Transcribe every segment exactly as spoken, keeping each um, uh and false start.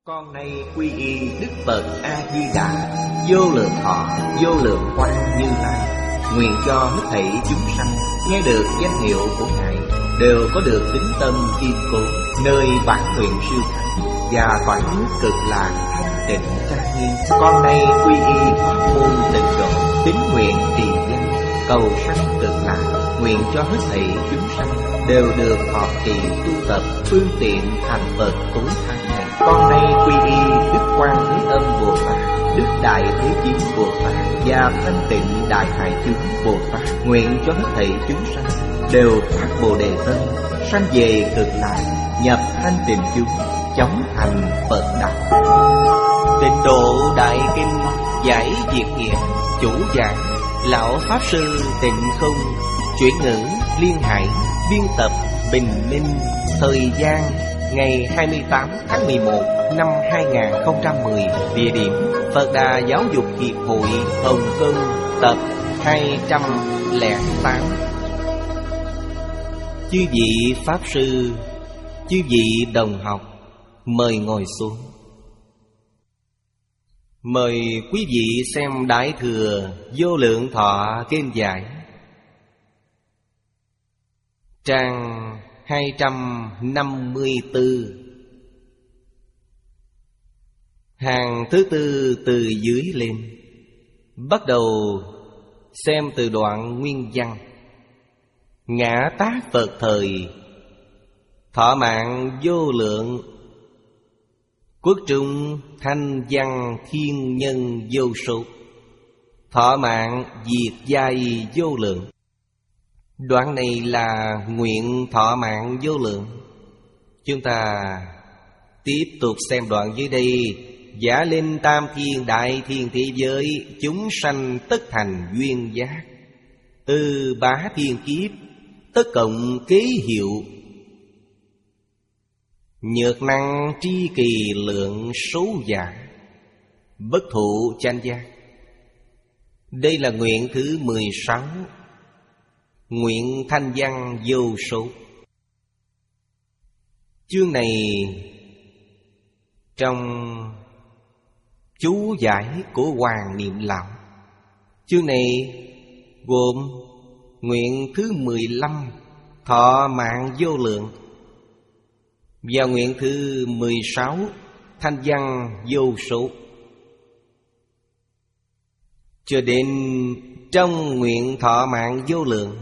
Con nay quy y Đức Phật A Di Đà, vô lượng thọ, vô lượng quang Như Lai. Nguyện cho hết thảy chúng sanh nghe được danh hiệu của Ngài đều có được tín tâm kiên cố, nơi bản nguyện siêu thắng và cõi nước cực lạc thanh tịnh trang nghiêm. Con nay quy y pháp môn tịnh độ, tín nguyện trì danh, cầu sanh cực lạc. Nguyện cho hết thảy chúng sanh đều được thọ trì tu tập phương tiện thành Phật tối thắng này. Con nay quy y Đức Quan Thế Âm Bồ Tát, Đức Đại Thế Chí Bồ Tát và Thanh Tịnh Đại Hải Chúng Bồ Tát. Nguyện cho hết thảy chúng sanh đều phát Bồ Đề tâm, sanh về cực lạc, nhập thanh tịnh chúng, chóng thành Phật đạo. Tịnh Độ Đại Kinh giải diệt nghĩa, chủ giảng Lão Pháp Sư Tịnh Không, chuyển ngữ Liên Hải, biên tập Bình Minh. Thời gian ngày hai mươi tám tháng mười một năm hai nghìn không trăm mười. Địa điểm Phật Đà Giáo dục Hiệp hội Hồng Kông, tập hai trăm lẻ tám. Chư vị Pháp Sư, chư vị đồng học, mời ngồi xuống. Mời quý vị xem Đại Thừa Vô Lượng Thọ Kinh giải, trang hai trăm năm mươi tư, hàng thứ tư từ dưới lên. Bắt đầu xem từ đoạn nguyên văn. Ngã Tát Phật thời, thọ mạng vô lượng, quốc trung thanh văn thiên nhân vô số, thọ mạng diệt giai vô lượng. Đoạn này là nguyện thọ mạng vô lượng. Chúng ta tiếp tục xem đoạn dưới đây. Giả linh tam thiên đại thiên thế giới, chúng sanh tất thành duyên giác. Ư bá thiên kiếp, tất cộng kế hiệu. Nhược năng tri kỳ lượng số giả, bất thụ chánh giác. Đây là nguyện thứ mười sáu. Nguyện thanh văn vô số. Chương này trong chú giải của Hoàng Niệm Lão. Chương này gồm nguyện thứ mười lăm, thọ mạng vô lượng, và nguyện thứ mười sáu, thanh văn vô số. Cho đến trong nguyện thọ mạng vô lượng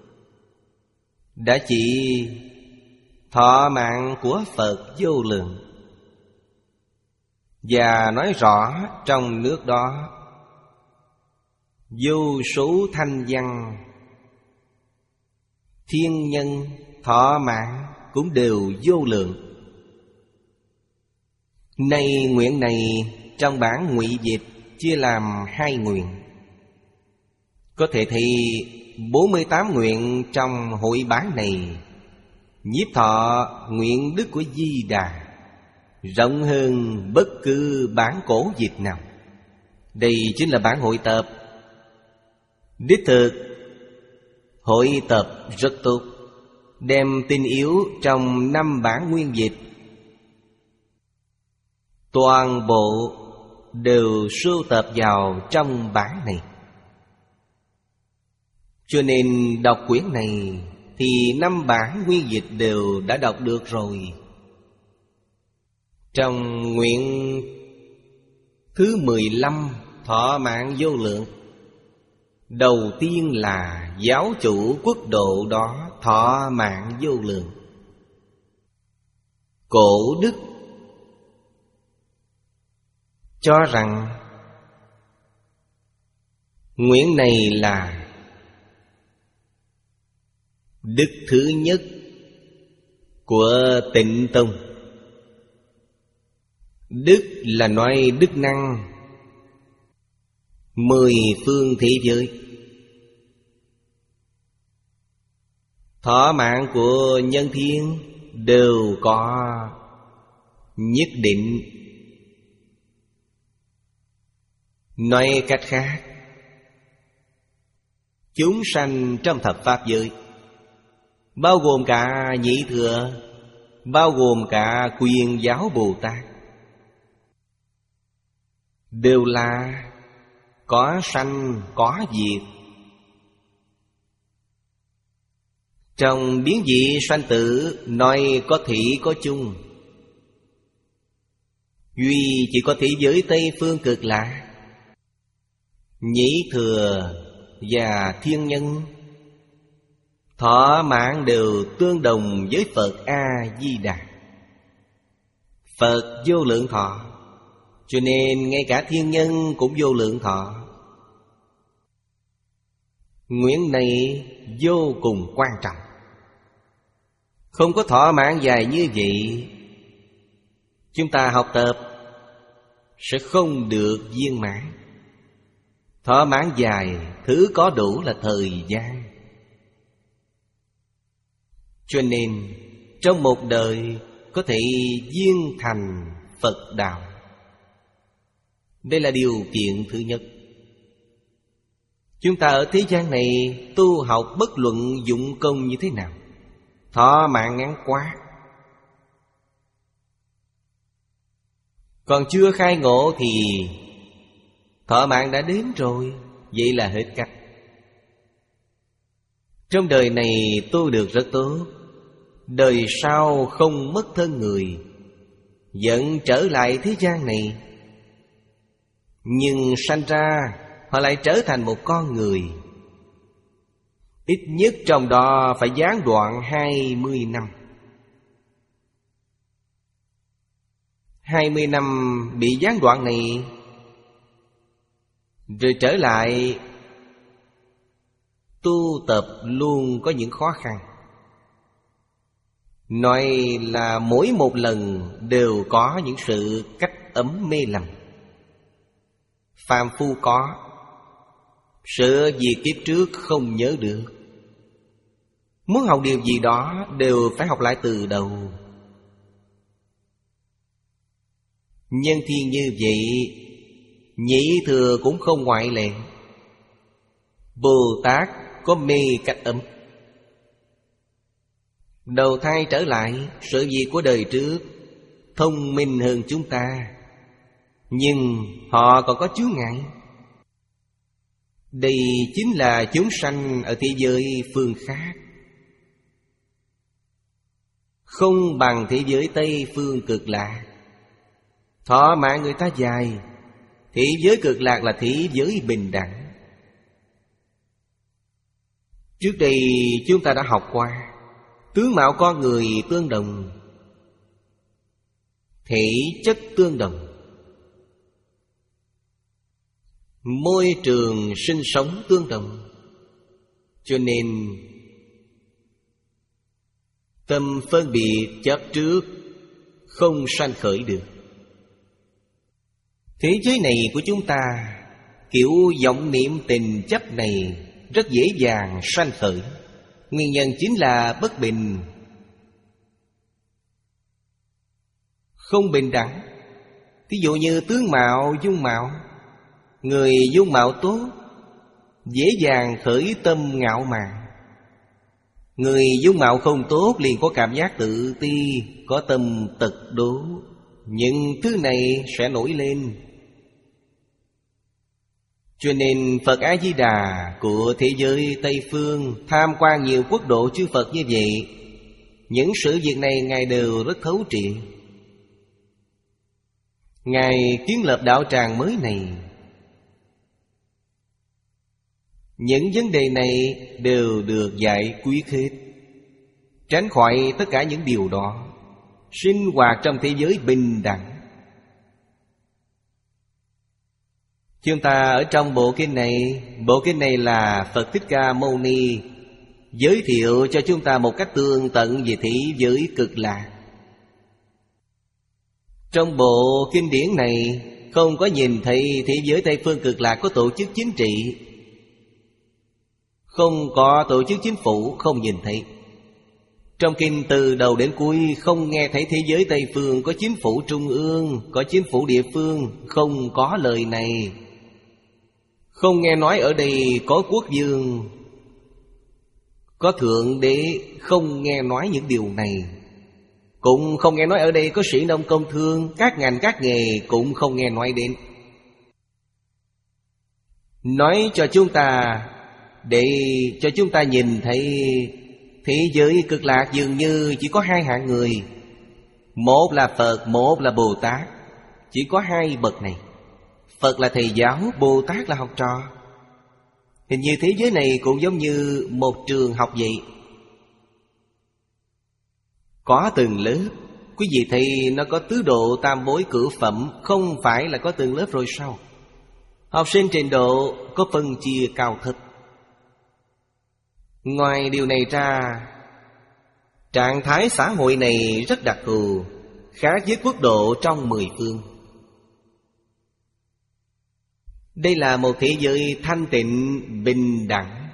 đã chỉ thọ mạng của Phật vô lượng, và nói rõ trong nước đó vô số thanh văn thiên nhân thọ mạng cũng đều vô lượng. Nay nguyện này trong bản ngụy dịch chia làm hai nguyện. Có thể thấy bốn mươi tám nguyện trong hội bản này. Nhiếp thọ nguyện đức của Di Đà rộng hơn bất cứ bản cổ dịch nào. Đây chính là bản hội tập. Đích thực hội tập rất tốt, đem tinh yếu trong năm bản nguyên dịch toàn bộ đều sưu tập vào trong bản này. Cho nên đọc quyển này thì năm bản nguyên dịch đều đã đọc được rồi. Trong nguyện thứ mười lăm, thọ mạng vô lượng, đầu tiên là giáo chủ quốc độ đó thọ mạng vô lượng. Cổ đức cho rằng nguyện này là đức thứ nhất của Tịnh Tông. Đức là nói đức năng mười phương thế giới. Thọ mạng của nhân thiên đều có nhất định. Nói cách khác, chúng sanh trong thập pháp giới, bao gồm cả Nhị Thừa, bao gồm cả Quyền Giáo Bồ Tát, đều là có sanh có diệt. Trong biến dị sanh tử nói có thủy có chung, duy chỉ có thế giới Tây Phương Cực Lạc, Nhĩ Thừa và Thiên Nhân thọ mạng đều tương đồng với Phật A-di-đà. Phật vô lượng thọ, cho nên ngay cả thiên nhân cũng vô lượng thọ. Nguyện này vô cùng quan trọng. Không có thọ mạng dài như vậy, chúng ta học tập sẽ không được viên mãn. Thọ mạng dài, thứ có đủ là thời gian. Cho nên trong một đời có thể viên thành Phật đạo. Đây là điều kiện thứ nhất. Chúng ta ở thế gian này tu học bất luận dụng công như thế nào, thọ mạng ngắn quá, còn chưa khai ngộ thì thọ mạng đã đến rồi, vậy là hết cách. Trong đời này tu được rất tốt, đời sau không mất thân người, vẫn trở lại thế gian này. Nhưng sanh ra họ lại trở thành một con người. Ít nhất trong đó phải gián đoạn hai mươi năm. Hai mươi năm bị gián đoạn này, rồi trở lại tu tập luôn có những khó khăn. Nói là mỗi một lần đều có những sự cách ấm mê lầm. Phàm phu có, sợ vì kiếp trước không nhớ được. Muốn học điều gì đó đều phải học lại từ đầu. Nhân thiên như vậy, Nhĩ Thừa cũng không ngoại lệ. Bồ Tát có mê cách ấm, đầu thai trở lại, sự việc của đời trước thông minh hơn chúng ta, nhưng họ còn có chướng ngại. Đây chính là chúng sanh ở thế giới phương khác, không bằng thế giới Tây Phương Cực Lạc. Thọ mạng người ta dài, thế giới Cực Lạc là thế giới bình đẳng. Trước đây chúng ta đã học qua, tướng mạo con người tương đồng, thể chất tương đồng, môi trường sinh sống tương đồng. Cho nên tâm phân biệt chấp trước không sanh khởi được. Thế giới này của chúng ta, kiểu vọng niệm tình chấp này rất dễ dàng sanh khởi. Nguyên nhân chính là bất bình, không bình đẳng. Ví dụ như tướng mạo, dung mạo. Người dung mạo tốt dễ dàng khởi tâm ngạo mạn. Người dung mạo không tốt liền có cảm giác tự ti, có tâm tật đố. Những thứ này sẽ nổi lên. Cho nên Phật A-di-đà của thế giới Tây Phương tham quan nhiều quốc độ chư Phật như vậy, những sự việc này Ngài đều rất thấu triệt. Ngài kiến lập đạo tràng mới này, những vấn đề này đều được giải quyết hết. Tránh khỏi tất cả những điều đó, sinh hoạt trong thế giới bình đẳng. Chúng ta ở trong bộ kinh này, bộ kinh này là Phật Thích Ca Mâu Ni giới thiệu cho chúng ta một cách tường tận về thế giới Cực Lạc. Trong bộ kinh điển này không có nhìn thấy thế giới Tây Phương Cực Lạc có tổ chức chính trị, không có tổ chức chính phủ, không nhìn thấy. Trong kinh từ đầu đến cuối không nghe thấy thế giới Tây Phương có chính phủ trung ương, có chính phủ địa phương, không có lời này. Không nghe nói ở đây có quốc vương, có thượng đế, không nghe nói những điều này. Cũng không nghe nói ở đây có sĩ nông công thương, các ngành các nghề cũng không nghe nói đến. nói cho chúng ta, để cho chúng ta nhìn thấy thế giới cực lạc dường như chỉ có hai hạng người. Một là Phật, một là Bồ Tát. Chỉ có hai bậc này. Phật là thầy giáo, Bồ Tát là học trò. Hình như thế giới này cũng giống như một trường học vậy. Có từng lớp. Quý vị thấy nó có tứ độ tam bối cửu phẩm, không phải là có từng lớp rồi sao? Học sinh trình độ có phân chia cao thấp. Ngoài điều này ra, trạng thái xã hội này rất đặc thù, khác với quốc độ trong mười phương. Đây là một thế giới thanh tịnh, bình đẳng.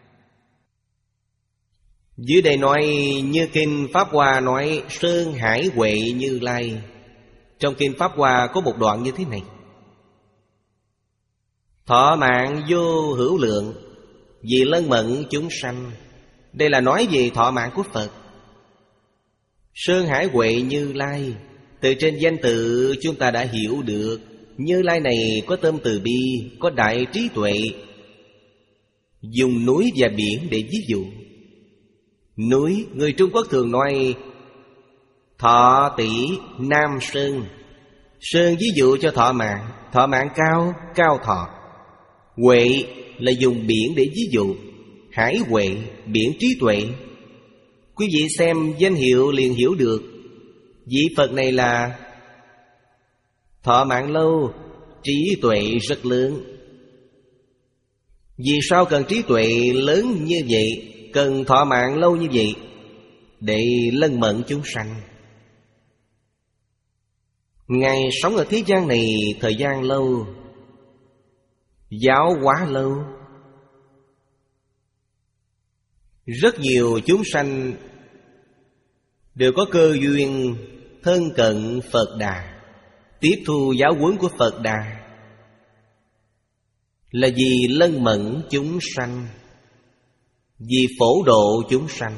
Dưới đây nói như Kinh Pháp Hoa nói Sơn Hải Huệ Như Lai. Trong Kinh Pháp Hoa có một đoạn như thế này: thọ mạng vô hữu lượng, vì lân mẫn chúng sanh. Đây là nói về thọ mạng của Phật. Sơn Hải Huệ Như Lai, từ trên danh tự chúng ta đã hiểu được Như Lai này có tâm từ bi, có đại trí tuệ. Dùng núi và biển để ví dụ. Núi, người Trung Quốc thường nói thọ tỷ Nam Sơn. Sơn ví dụ cho thọ mạng, thọ mạng cao, cao thọ. Huệ là dùng biển để ví dụ. Hải huệ, biển trí tuệ. Quý vị xem danh hiệu liền hiểu được vị Phật này là thọ mạng lâu, trí tuệ rất lớn. Vì sao cần trí tuệ lớn như vậy, cần thọ mạng lâu như vậy? Để lân mẫn chúng sanh. Ngài sống ở thế gian này thời gian lâu, giáo hóa lâu. Rất nhiều chúng sanh đều có cơ duyên thân cận Phật Đà, tiếp thu giáo huấn của Phật Đà, là vì lân mẫn chúng sanh, vì phổ độ chúng sanh.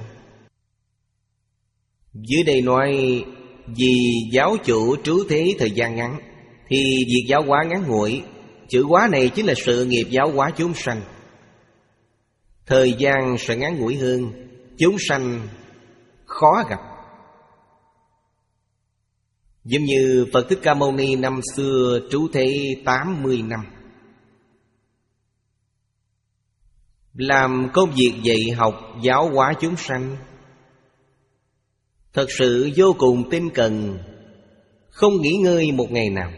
Dưới đây nói vì giáo chủ trú thế thời gian ngắn, thì việc giáo hóa ngắn ngủi. Chữ hóa này chính là sự nghiệp giáo hóa chúng sanh. Thời gian sẽ ngắn ngủi hơn, chúng sanh khó gặp. Giống như Phật Thích Ca Mâu Ni năm xưa trú thế tám mươi năm, làm công việc dạy học giáo hóa chúng sanh, thật sự vô cùng tinh cần, không nghỉ ngơi một ngày nào.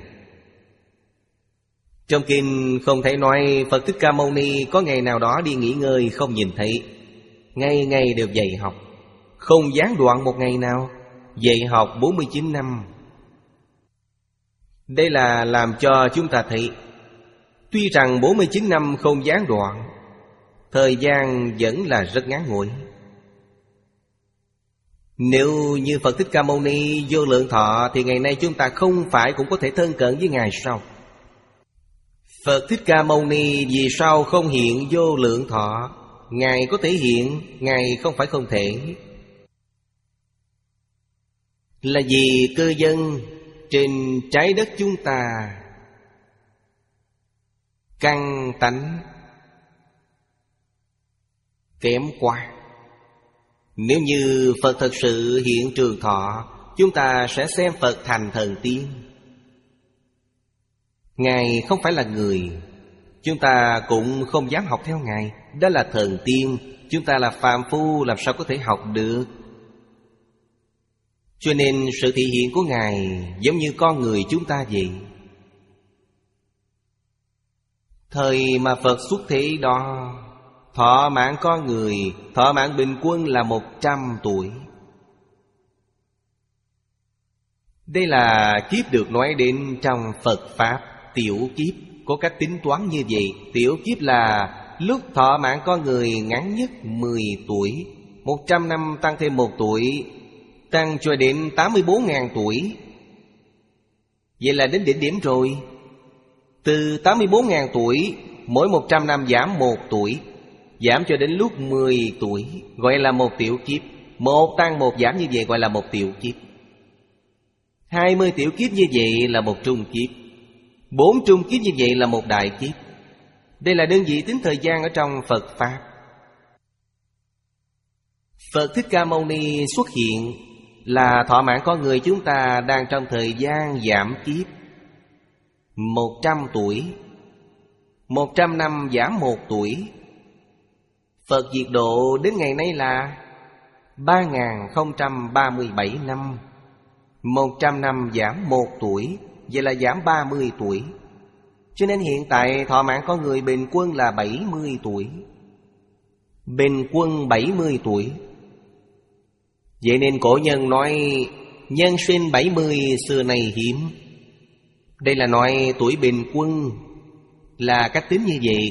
Trong kinh không thể nói Phật Thích Ca Mâu Ni có ngày nào đó đi nghỉ ngơi không nhìn thấy. Ngày ngày đều dạy học, không gián đoạn một ngày nào. Dạy học bốn mươi chín năm. Đây là làm cho chúng ta thấy, tuy rằng bốn mươi chín năm không gián đoạn, thời gian vẫn là rất ngắn ngủi. Nếu như Phật Thích Ca Mâu Ni vô lượng thọ, thì ngày nay chúng ta không phải cũng có thể thân cận với Ngài sao? Phật Thích Ca Mâu Ni vì sao không hiện vô lượng thọ? Ngài có thể hiện, Ngài không phải không thể. Là vì cư dân trên trái đất chúng ta căn tánh kém quá. Nếu như Phật thật sự hiện trường thọ, chúng ta sẽ xem Phật thành thần tiên. Ngài không phải là người, chúng ta cũng không dám học theo Ngài. Đó là thần tiên, chúng ta là phàm phu, làm sao có thể học được? Cho nên sự thị hiện của Ngài giống như con người chúng ta vậy. Thời mà Phật xuất thế đó, thọ mạng con người, thọ mạng bình quân là một trăm tuổi. Đây là kiếp được nói đến trong Phật Pháp. Tiểu kiếp có cách tính toán như vậy. Tiểu kiếp là lúc thọ mạng con người ngắn nhất mười tuổi, một trăm năm tăng thêm một tuổi, tăng cho đến tám mươi bốn nghìn tuổi. Vậy là đến đỉnh điểm rồi. Từ tám mươi bốn nghìn tuổi, mỗi một trăm năm giảm một tuổi, giảm cho đến lúc mười tuổi, gọi là một tiểu kiếp. Một tăng một giảm như vậy gọi là một tiểu kiếp. Hai mươi tiểu kiếp như vậy là một trung kiếp. Bốn trung kiếp như vậy là một đại kiếp. Đây là đơn vị tính thời gian ở trong Phật Pháp. Phật Thích Ca Mâu Ni xuất hiện là thọ mạng con người chúng ta đang trong thời gian giảm kiếp một trăm tuổi. Một trăm năm giảm một tuổi. Phật diệt độ đến ngày nay là ba nghìn không trăm ba mươi bảy năm. Một trăm năm giảm một tuổi, vậy là giảm ba mươi tuổi. Cho nên hiện tại thọ mạng con người bình quân là bảy mươi tuổi. Bình quân bảy mươi tuổi. Vậy nên cổ nhân nói nhân sinh bảy mươi xưa nay hiếm. Đây là nói tuổi bình quân, là cách tính như vậy.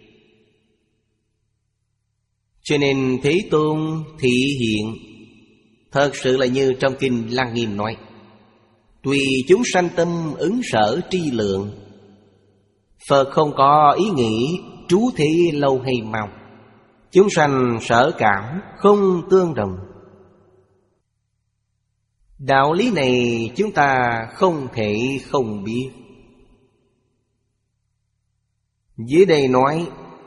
Cho nên Thế Tôn thị hiện thật sự là như trong kinh Lăng Nghiêm nói: tùy chúng sanh tâm ứng sở tri lượng. Phật không có ý nghĩ trú thế lâu hay mau. Chúng sanh sở cảm không tương đồng. Đạo lý này chúng ta không thể không biết. Dưới đây nói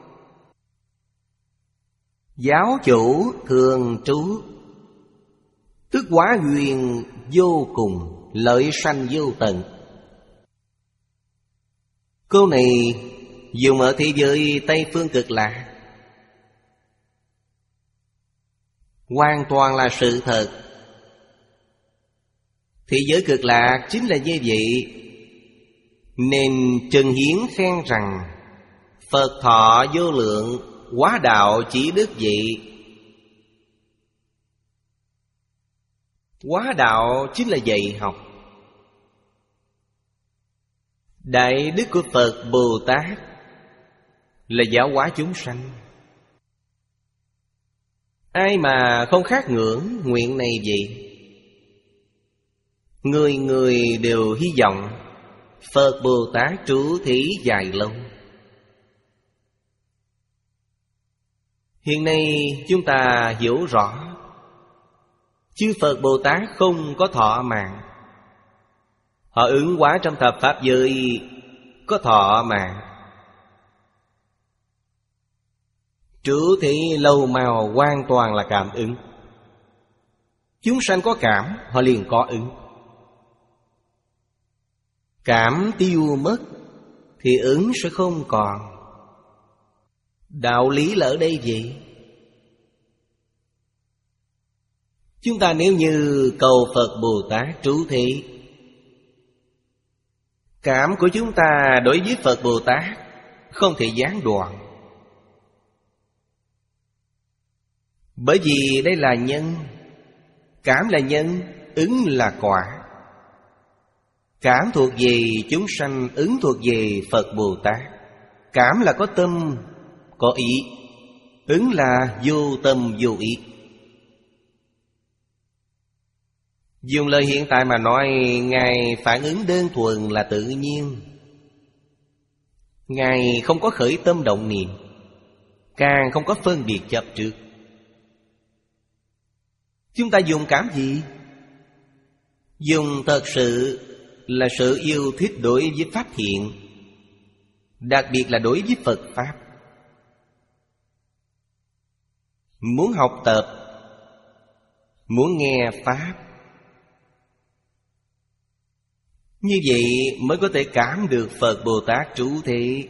giáo chủ thường trú, tức hóa duyên vô cùng, lợi sanh vô tận. Câu này dùng ở thế giới Tây Phương Cực Lạc, hoàn toàn là sự thật. Thế giới Cực Lạc chính là như vậy. Nên Trần Hiến khen rằng Phật thọ vô lượng, hóa đạo chỉ đức vậy. Hóa đạo chính là dạy học. Đại đức của Phật Bồ Tát là giáo hóa chúng sanh. Ai mà không khát ngưỡng nguyện này vậy? Người người đều hy vọng Phật Bồ Tát trú thí dài lâu. Hiện nay chúng ta hiểu rõ, chư Phật Bồ Tát không có thọ mạng. Họ ứng hóa trong thập Pháp giới có thọ mạng. Trú thí lâu mau hoàn toàn là cảm ứng. Chúng sanh có cảm, họ liền có ứng. Cảm tiêu mất thì ứng sẽ không còn. Đạo lý là ở đây vậy. Chúng ta nếu như cầu Phật Bồ Tát trú thị, cảm của chúng ta đối với Phật Bồ Tát không thể gián đoạn. Bởi vì đây là nhân. Cảm là nhân, ứng là quả. Cảm thuộc về chúng sanh, ứng thuộc về Phật Bồ Tát. Cảm là có tâm, có ý. Ứng là vô tâm vô ý. Dùng lời hiện tại mà nói, Ngài phản ứng đơn thuần là tự nhiên. Ngài không có khởi tâm động niệm, càng không có phân biệt chấp trước. Chúng ta dùng cảm gì? Dùng thật sự là sự yêu thích đối với Pháp thiện, đặc biệt là đối với Phật Pháp. Muốn học tập, muốn nghe Pháp, như vậy mới có thể cảm được Phật Bồ Tát trú thế.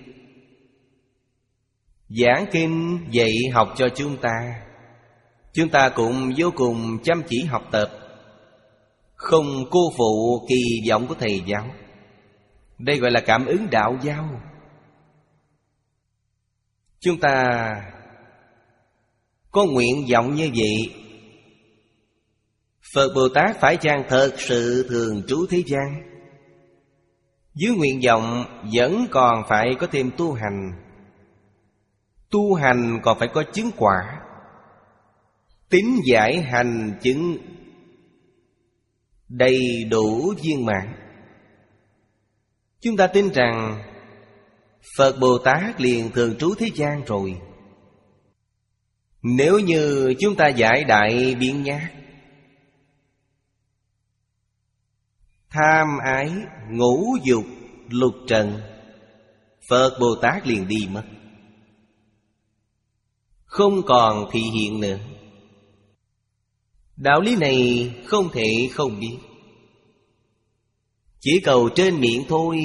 Giảng kinh dạy học cho chúng ta, chúng ta cũng vô cùng chăm chỉ học tập, không cô phụ kỳ vọng của thầy giáo. Đây gọi là cảm ứng đạo giao. Chúng ta có nguyện vọng như vậy, Phật Bồ Tát phải chăng thật sự thường trú thế gian? Dưới nguyện vọng vẫn còn phải có thêm tu hành. Tu hành còn phải có chứng quả. Tín giải hành chứng đầy đủ viên mãn. Chúng ta tin rằng Phật Bồ Tát liền thường trú thế gian rồi. Nếu như chúng ta giải đại biện nhát, tham ái, ngũ dục, lục trần, Phật Bồ Tát liền đi mất, không còn thị hiện nữa. Đạo lý này không thể không biết. Chỉ cầu trên miệng thôi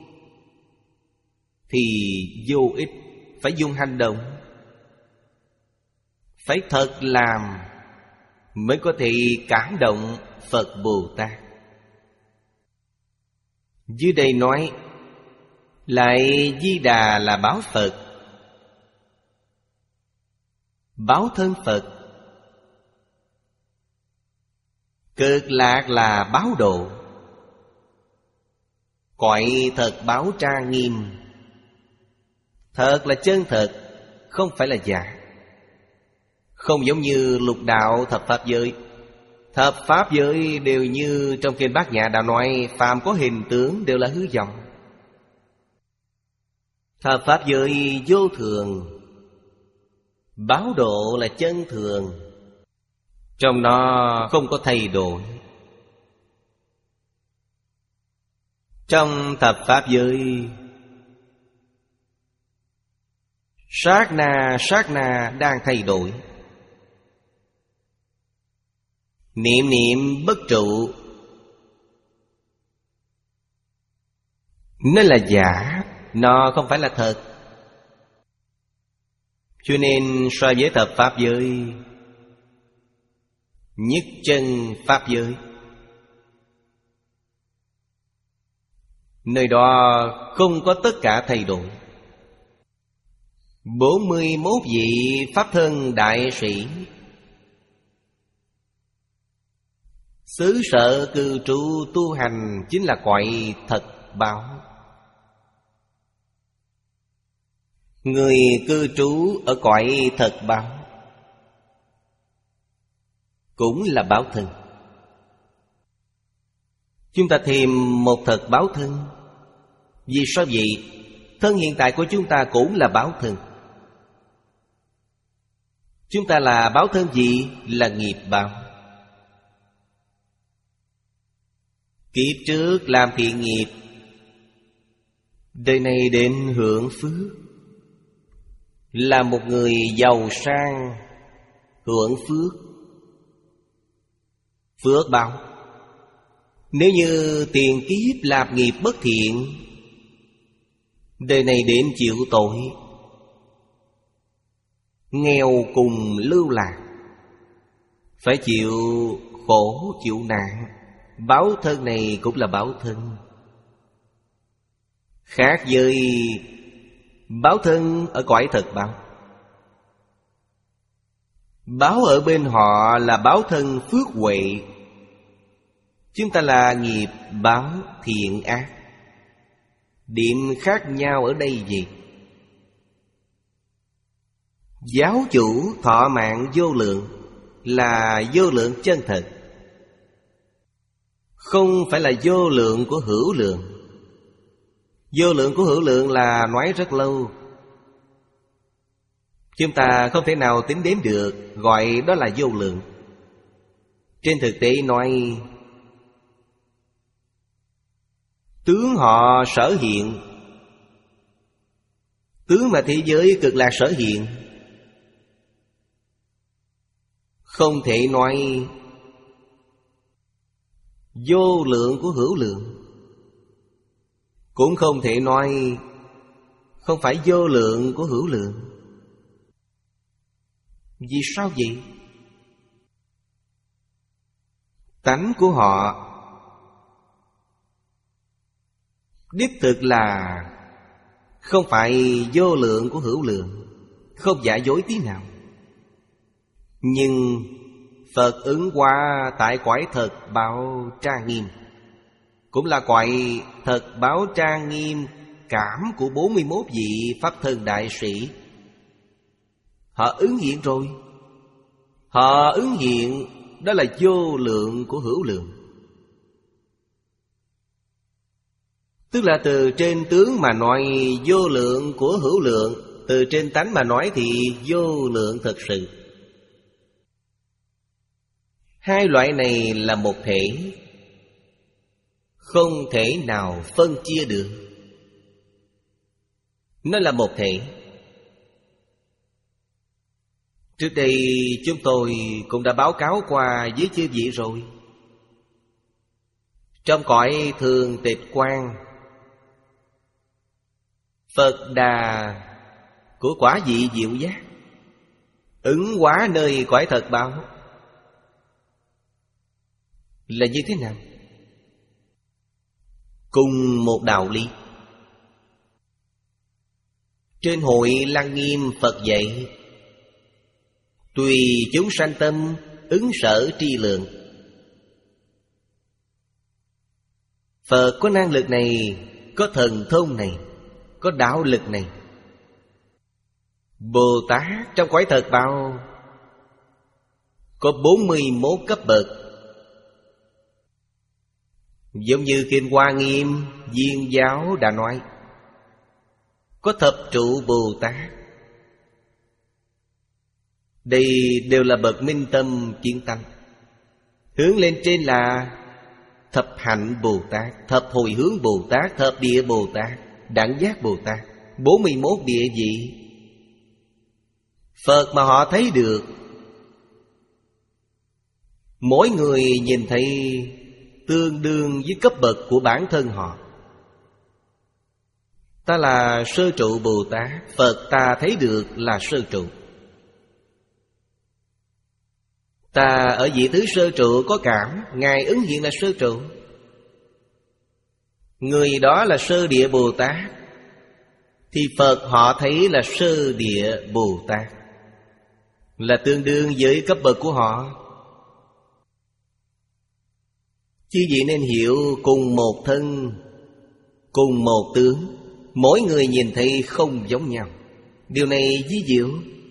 thì vô ích. Phải dùng hành động, phải thật làm mới có thể cảm động Phật Bồ Tát. Dưới đây nói lại Di Đà là báo Phật, báo thân Phật. Cực lạc là báo độ, cõi thật báo trang nghiêm. Thật là chân thật, không phải là giả. Không giống như lục đạo thập pháp giới. Thập pháp giới đều như trong kinh Bát Nhã đã nói, phàm có hình tướng đều là hư vọng. Thập pháp giới vô thường, báo độ là chân thường, trong nó không có thay đổi. Trong thập pháp giới, sát na sát na đang thay đổi. Niệm niệm bất trụ, nó là giả, nó không phải là thật. Cho nên so với thập pháp giới, nhất chân pháp giới, nơi đó không có tất cả thay đổi. Bốn mươi mốt vị pháp thân đại sĩ, xứ sở cư trú tu hành chính là cõi thật báo. Người cư trú ở cõi thật báo cũng là báo thân. Chúng ta thêm một thật báo thân. Vì sao vậy? Thân hiện tại của chúng ta cũng là báo thân. Chúng ta là báo thân gì? Là nghiệp báo. Kiếp trước làm thiện nghiệp, đời này đến hưởng phước. Là một người giàu sang, hưởng phước, phước báo. Nếu như tiền kiếp làm nghiệp bất thiện, đời này đến chịu tội, nghèo cùng lưu lạc, phải chịu khổ chịu nạn. Báo thân này cũng là báo thân. Khác với báo thân ở cõi thật báo. Báo ở bên họ là báo thân phước huệ. Chúng ta là nghiệp báo thiện ác. Điểm khác nhau ở đây gì? Giáo chủ thọ mạng vô lượng là vô lượng chân thật, không phải là vô lượng của hữu lượng. Vô lượng của hữu lượng là nói rất lâu, chúng ta không thể nào tính đếm được, gọi đó là vô lượng. Trên thực tế nói, tướng họ sở hiện, tướng mà thế giới cực lạc sở hiện, không thể nói vô lượng của hữu lượng, cũng không thể nói không phải vô lượng của hữu lượng. Vì sao vậy? Tánh của họ đích thực là không phải vô lượng của hữu lượng, không giả dối tí nào. Nhưng Phật ứng hóa tại cõi thật báo trang nghiêm, cũng là cõi thật báo trang nghiêm cảm của bốn mươi mốt vị pháp thân đại sĩ. Họ ứng hiện rồi. Họ ứng hiện đó là vô lượng của hữu lượng. Tức là từ trên tướng mà nói vô lượng của hữu lượng, từ trên tánh mà nói thì vô lượng thật sự. Hai loại này là một thể, không thể nào phân chia được. Nó là một thể. Trước đây chúng tôi cũng đã báo cáo qua với chư vị rồi. Trong cõi thường tịch quan, Phật Đà của quả vị diệu giác ứng hóa nơi cõi thật báo là như thế nào? Cùng một đạo lý. Trên hội Lăng Nghiêm Phật dạy: tùy chúng sanh tâm, ứng sở tri lượng. Phật có năng lực này, có thần thông này, có đạo lực này. Bồ Tát trong cõi thật báo có bốn mươi mốt cấp bậc. Giống như Kinh Hoa Nghiêm Viên Giáo đã nói, có thập trụ Bồ Tát. Đây đều là bậc minh tâm kiến tánh. Hướng lên trên là thập hạnh Bồ Tát, thập hồi hướng Bồ Tát, thập địa Bồ Tát, đẳng giác Bồ Tát. Bốn mươi mốt địa vị Phật mà họ thấy được. Mỗi người nhìn thấy tương đương với cấp bậc của bản thân họ. Ta là sơ trụ Bồ Tát, Phật ta thấy được là sơ trụ. Ta ở vị thứ sơ trụ có cảm, Ngài ứng hiện là sơ trụ. Người đó là sơ địa Bồ Tát, thì Phật họ thấy là sơ địa Bồ Tát, là tương đương với cấp bậc của họ. Chư vị nên hiểu, cùng một thân, cùng một tướng, mỗi người nhìn thấy không giống nhau. Điều này ví diệu.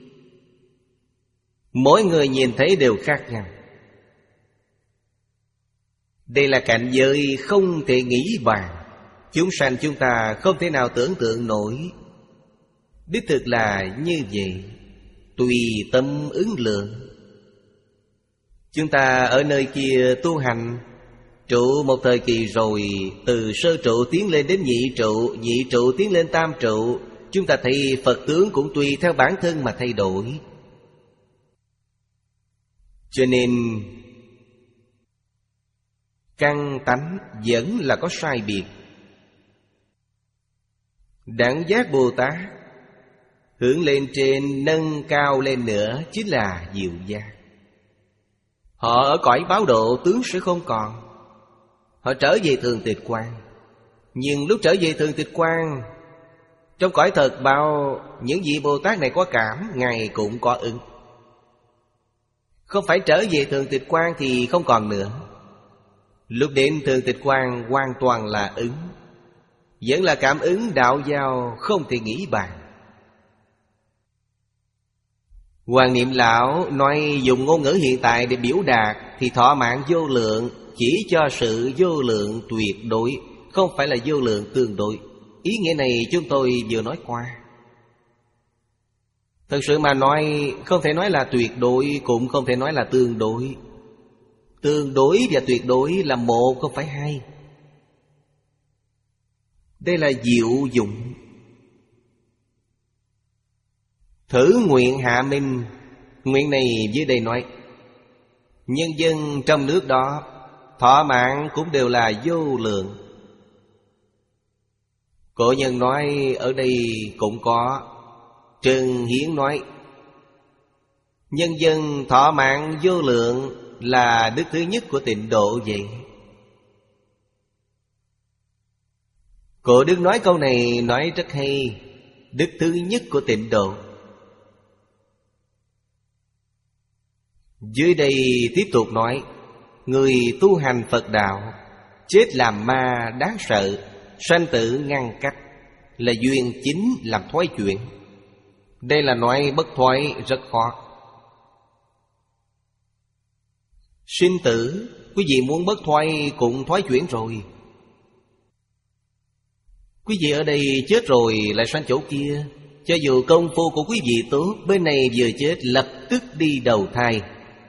Mỗi người nhìn thấy đều khác nhau. Đây là cảnh giới không thể nghĩ bàn. Chúng sanh chúng ta không thể nào tưởng tượng nổi. Đích thực là như vậy, tùy tâm ứng lượng. Chúng ta ở nơi kia tu hành, trụ một thời kỳ rồi, từ sơ trụ tiến lên đến nhị trụ, nhị trụ tiến lên tam trụ, chúng ta thấy Phật tướng cũng tùy theo bản thân mà thay đổi. Cho nên căn tánh vẫn là có sai biệt. Đẳng giác Bồ Tát hướng lên trên, nâng cao lên nữa chính là diệu giác. Họ ở cõi báo độ tướng sẽ không còn. Họ trở về thường tịch quan. Nhưng lúc trở về thường tịch quan, trong cõi thật báo, những vị Bồ Tát này có cảm, Ngài cũng có ứng. Không phải trở về thường tịch quan thì không còn nữa. Lúc đến thường tịch quan hoàn toàn là ứng. Vẫn là cảm ứng đạo giao không thể nghĩ bàn. Hoàng Niệm Lão nói dùng ngôn ngữ hiện tại để biểu đạt thì thọ mạng vô lượng, chỉ cho sự vô lượng tuyệt đối, không phải là vô lượng tương đối. Ý nghĩa này chúng tôi vừa nói qua. Thật sự mà nói, không thể nói là tuyệt đối, cũng không thể nói là tương đối. Tương đối và tuyệt đối là một, không phải hai. Đây là diệu dụng. Thử nguyện hạ minh. Nguyện này dưới đây nói, nhân dân trong nước đó thọ mạng cũng đều là vô lượng. Cổ nhân nói ở đây cũng có. Trần Hiến nói, nhân dân thọ mạng vô lượng là đức thứ nhất của tịnh độ vậy. Cổ Đức nói câu này nói rất hay. Đức thứ nhất của tịnh độ. Dưới đây tiếp tục nói, người tu hành Phật đạo, chết làm ma đáng sợ, sanh tử ngăn cách, là duyên chính làm thoái chuyển. Đây là nói bất thoái rất khó. Sinh tử, quý vị muốn bất thoái cũng thoái chuyển rồi. Quý vị ở đây chết rồi lại sang chỗ kia, cho dù công phu của quý vị tốt, bên này vừa chết lập tức đi đầu thai,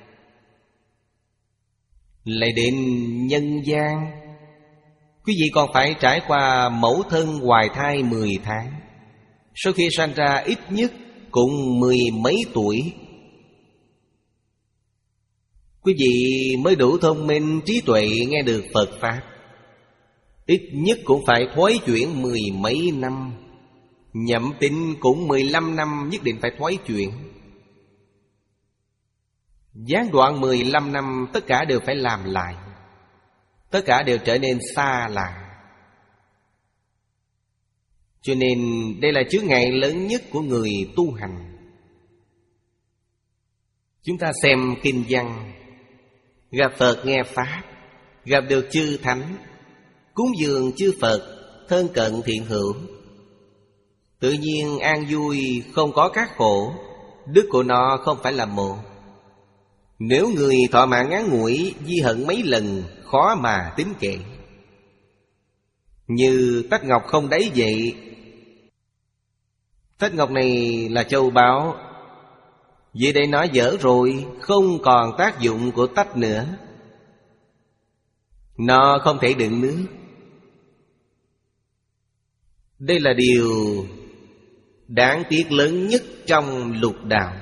lại đến nhân gian. Quý vị còn phải trải qua mẫu thân hoài thai mười tháng, Sau khi sanh ra ít nhất cũng mười mấy tuổi, quý vị mới đủ thông minh trí tuệ nghe được Phật Pháp. Ít nhất cũng phải thoái chuyển mười mấy năm. Nhậm tính cũng mười lăm năm nhất định phải thoái chuyển. Gián đoạn mười lăm năm tất cả đều phải làm lại. Tất cả đều trở nên xa lạ. Cho nên đây là chướng ngại lớn nhất của người tu hành. Chúng ta xem kinh văn, gặp Phật nghe Pháp, gặp được chư Thánh, cúng dường chư Phật, thân cận thiện hữu, tự nhiên an vui, không có các khổ. Đức của nó không phải là một. Nếu người thọ mạng ngắn ngủi, di hận mấy lần, khó mà tính kể. Như tách ngọc không đáy vậy. Tách ngọc này là châu báu, vậy để nó dở rồi, không còn tác dụng của tách nữa. Nó không thể đựng nước. Đây là điều đáng tiếc lớn nhất trong lục đạo.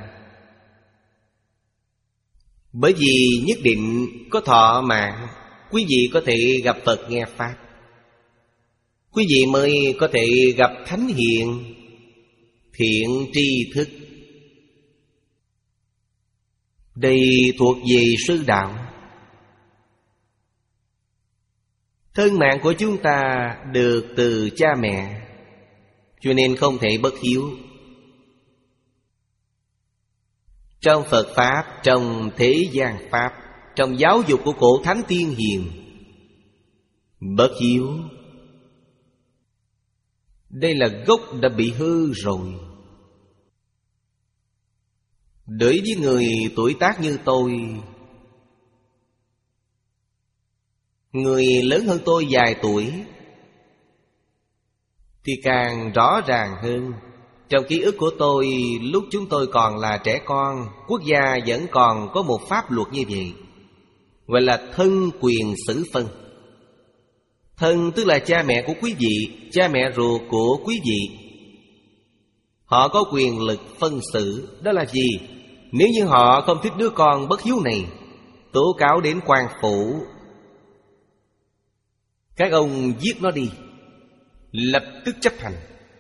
Bởi vì nhất định có thọ mạng, quý vị có thể gặp Phật nghe Pháp, quý vị mới có thể gặp Thánh Hiền, thiện tri thức. Đây thuộc về sư đạo. Thân mạng của chúng ta được từ cha mẹ, cho nên không thể bất hiếu. Trong Phật Pháp, trong thế gian Pháp, trong giáo dục của cổ Thánh Tiên Hiền, bất hiếu đây là gốc đã bị hư rồi. Đối với người tuổi tác như tôi, người lớn hơn tôi vài tuổi, thì càng rõ ràng hơn. Trong ký ức của tôi, lúc chúng tôi còn là trẻ con, quốc gia vẫn còn có một pháp luật như vậy, gọi là thân quyền xử phân. Thân tức là cha mẹ của quý vị, cha mẹ ruột của quý vị. Họ có quyền lực phân xử. Đó là gì? Nếu như họ không thích đứa con bất hiếu này, tố cáo đến quan phủ, các ông giết nó đi, lập tức chấp hành,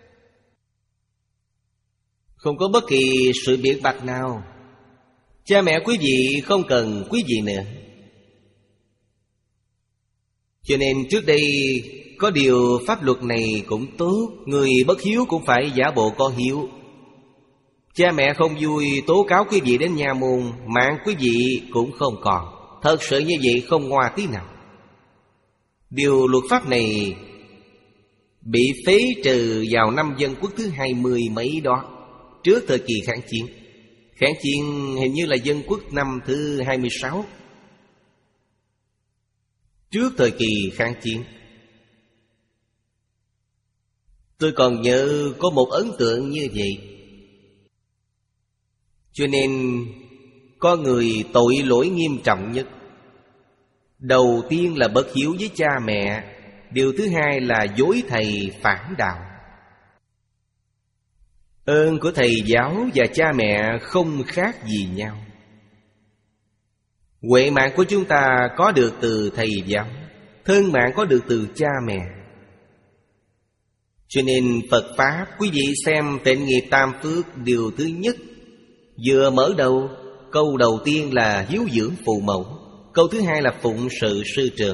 không có bất kỳ sự biện bạch nào. Cha mẹ quý vị không cần quý vị nữa. Cho nên trước đây có điều pháp luật này cũng tốt. Người bất hiếu cũng phải giả bộ có hiếu. Cha mẹ không vui tố cáo quý vị đến nhà môn, mạng quý vị cũng không còn. Thật sự như vậy không ngoa tí nào. Điều luật pháp này bị phế trừ vào năm Dân Quốc thứ hai mươi mấy đó, trước thời kỳ kháng chiến. Kháng chiến hình như là Dân Quốc năm thứ hai mươi sáu, trước thời kỳ kháng chiến. Tôi còn nhớ có một ấn tượng như vậy. Cho nên có người tội lỗi nghiêm trọng nhất. Đầu tiên là bất hiếu với cha mẹ. Điều thứ hai là dối thầy phản đạo. Ơn của thầy giáo và cha mẹ không khác gì nhau. Huệ mạng của chúng ta có được từ thầy giáo, thân mạng có được từ cha mẹ. Cho nên Phật Pháp, quý vị xem Tịnh Nghiệp Tam Phước, điều thứ nhất, vừa mở đầu, câu đầu tiên là hiếu dưỡng phụ mẫu, câu thứ hai là phụng sự sư trưởng.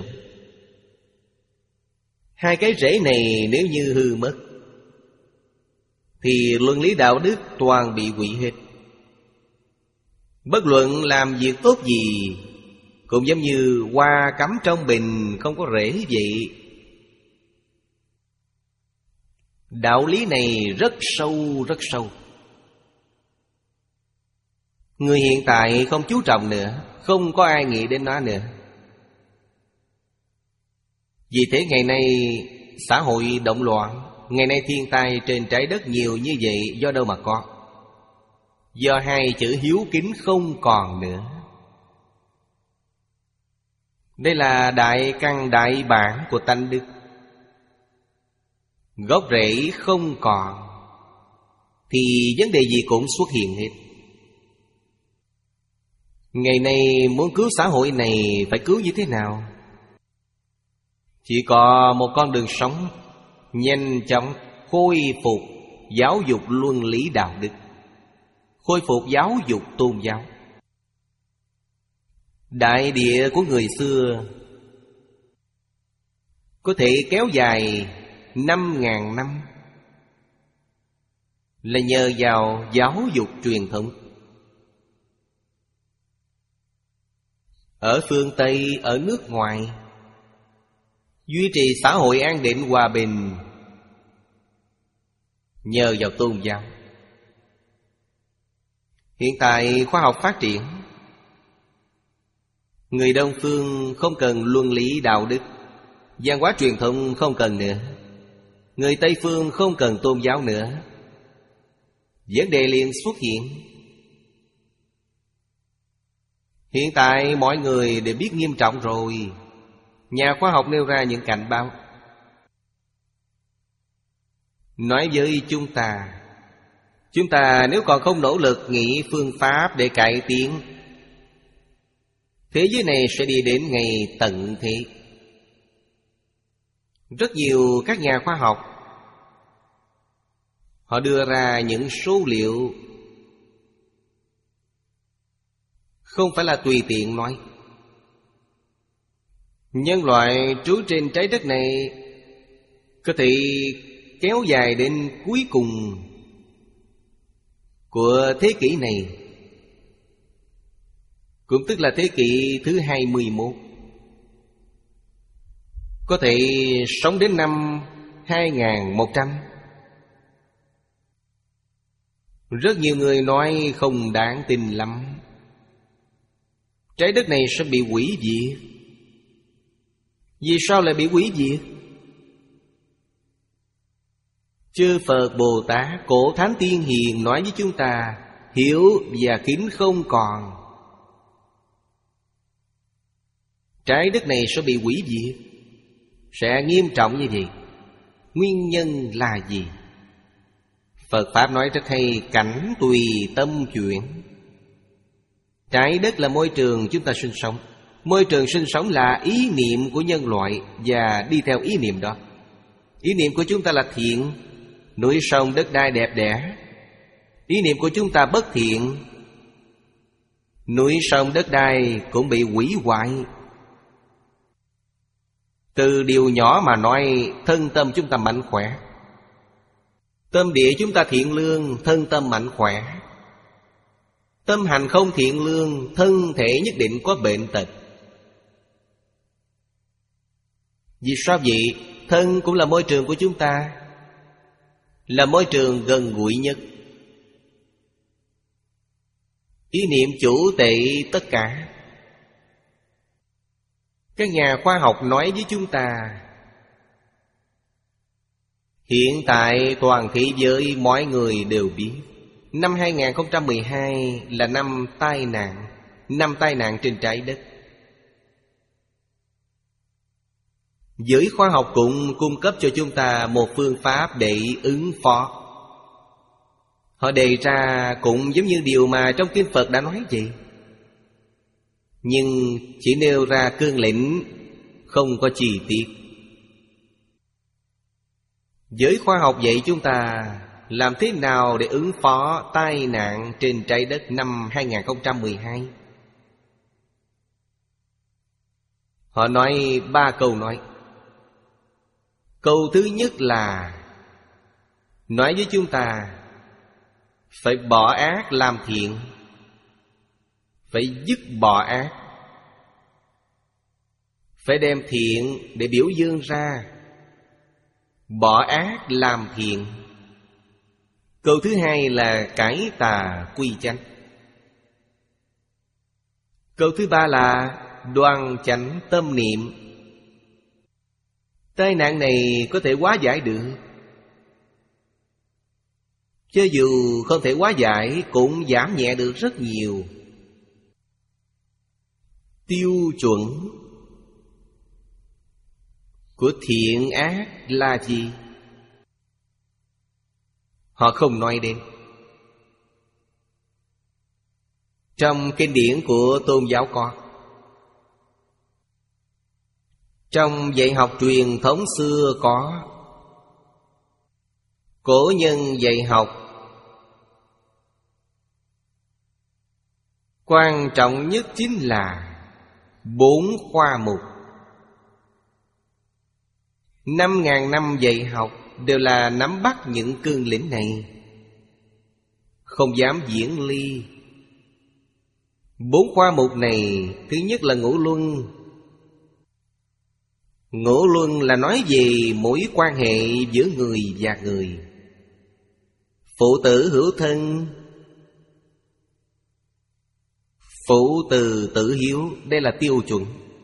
Hai cái rễ này nếu như hư mất, thì luân lý đạo đức toàn bị hủy hết. Bất luận làm việc tốt gì, cũng giống như hoa cắm trong bình không có rễ vậy. Đạo lý này rất sâu, rất sâu. Người hiện tại không chú trọng nữa, không có ai nghĩ đến nó nữa. Vì thế ngày nay xã hội động loạn, ngày nay thiên tai trên trái đất nhiều như vậy do đâu mà có? Do hai chữ hiếu kính không còn nữa. Đây là đại căn đại bản của tánh đức. Gốc rễ không còn, thì vấn đề gì cũng xuất hiện hết. Ngày nay muốn cứu xã hội này phải cứu như thế nào? Chỉ có một con đường sống: nhanh chóng khôi phục giáo dục luân lý đạo đức, khôi phục giáo dục tôn giáo. Đại địa của người xưa có thể kéo dài năm ngàn năm là nhờ vào giáo dục truyền thống. Ở phương Tây, ở nước ngoài, duy trì xã hội an định hòa bình nhờ vào tôn giáo. Hiện tại khoa học phát triển, người Đông phương không cần luân lý đạo đức, văn hóa truyền thống không cần nữa. Người Tây phương không cần tôn giáo nữa. Vấn đề liền xuất hiện. Hiện tại mọi người đều biết nghiêm trọng rồi. Nhà khoa học nêu ra những cảnh báo, nói với chúng ta, chúng ta nếu còn không nỗ lực nghĩ phương pháp để cải tiến, thế giới này sẽ đi đến ngày tận thế. Rất nhiều các nhà khoa học họ đưa ra những số liệu không phải là tùy tiện nói. Nhân loại trú trên trái đất này có thể kéo dài đến cuối cùng của thế kỷ này, cũng tức là thế kỷ thứ hai mươi mốt. Có thể sống đến năm hai nghìn một trăm. Rất nhiều người nói không đáng tin lắm. Trái đất này sẽ bị hủy diệt. Vì sao lại bị hủy diệt? Chư Phật Bồ Tát, Cổ Thánh Tiên Hiền nói với chúng ta, hiểu và kính không còn, trái đất này sẽ bị hủy diệt. Sẽ nghiêm trọng như vậy. Nguyên nhân là gì? Phật Pháp nói rất hay: cảnh tùy tâm chuyển. Trái đất là môi trường chúng ta sinh sống. Môi trường sinh sống là ý niệm của nhân loại, và đi theo ý niệm đó. Ý niệm của chúng ta là thiện, núi sông đất đai đẹp đẽ. Ý niệm của chúng ta bất thiện, núi sông đất đai cũng bị hủy hoại. Từ điều nhỏ mà nói, thân tâm chúng ta mạnh khỏe. Tâm địa chúng ta thiện lương, thân tâm mạnh khỏe. Tâm hành không thiện lương, thân thể nhất định có bệnh tật. Vì sao vậy? Thân cũng là môi trường của chúng ta, là môi trường gần gũi nhất. Ý niệm chủ tệ tất cả. Các nhà khoa học nói với chúng ta, hiện tại toàn thế giới mọi người đều biết, năm hai nghìn không trăm mười hai là năm tai nạn, năm tai nạn trên trái đất. Giới khoa học cũng cung cấp cho chúng ta một phương pháp để ứng phó. Họ đề ra cũng giống như điều mà trong Kinh Phật đã nói vậy, nhưng chỉ nêu ra cương lĩnh, không có chi tiết. Giới khoa học dạy chúng ta làm thế nào để ứng phó tai nạn trên trái đất năm hai nghìn không trăm mười hai. Họ nói ba câu nói. Câu thứ nhất là nói với chúng ta phải bỏ ác làm thiện, phải dứt bỏ ác, phải đem thiện để biểu dương ra, bỏ ác làm thiện. Câu thứ hai là cải tà quy chánh. Câu thứ ba là đoan chánh tâm niệm. Tai nạn này có thể hóa giải được, cho dù không thể hóa giải cũng giảm nhẹ được rất nhiều. Tiêu chuẩn của thiện ác là gì? Họ không nói đến. Trong kinh điển của tôn giáo có. Trong dạy học truyền thống xưa có. Cổ nhân dạy học quan trọng nhất chính là bốn khoa mục. Năm ngàn năm dạy học đều là nắm bắt những cương lĩnh này, không dám diễn ly. Bốn khoa mục này, thứ nhất là ngũ luân. Ngũ luân là nói về mối quan hệ giữa người và người. Phụ tử hữu thân, phụ từ tử hiếu, đây là tiêu chuẩn.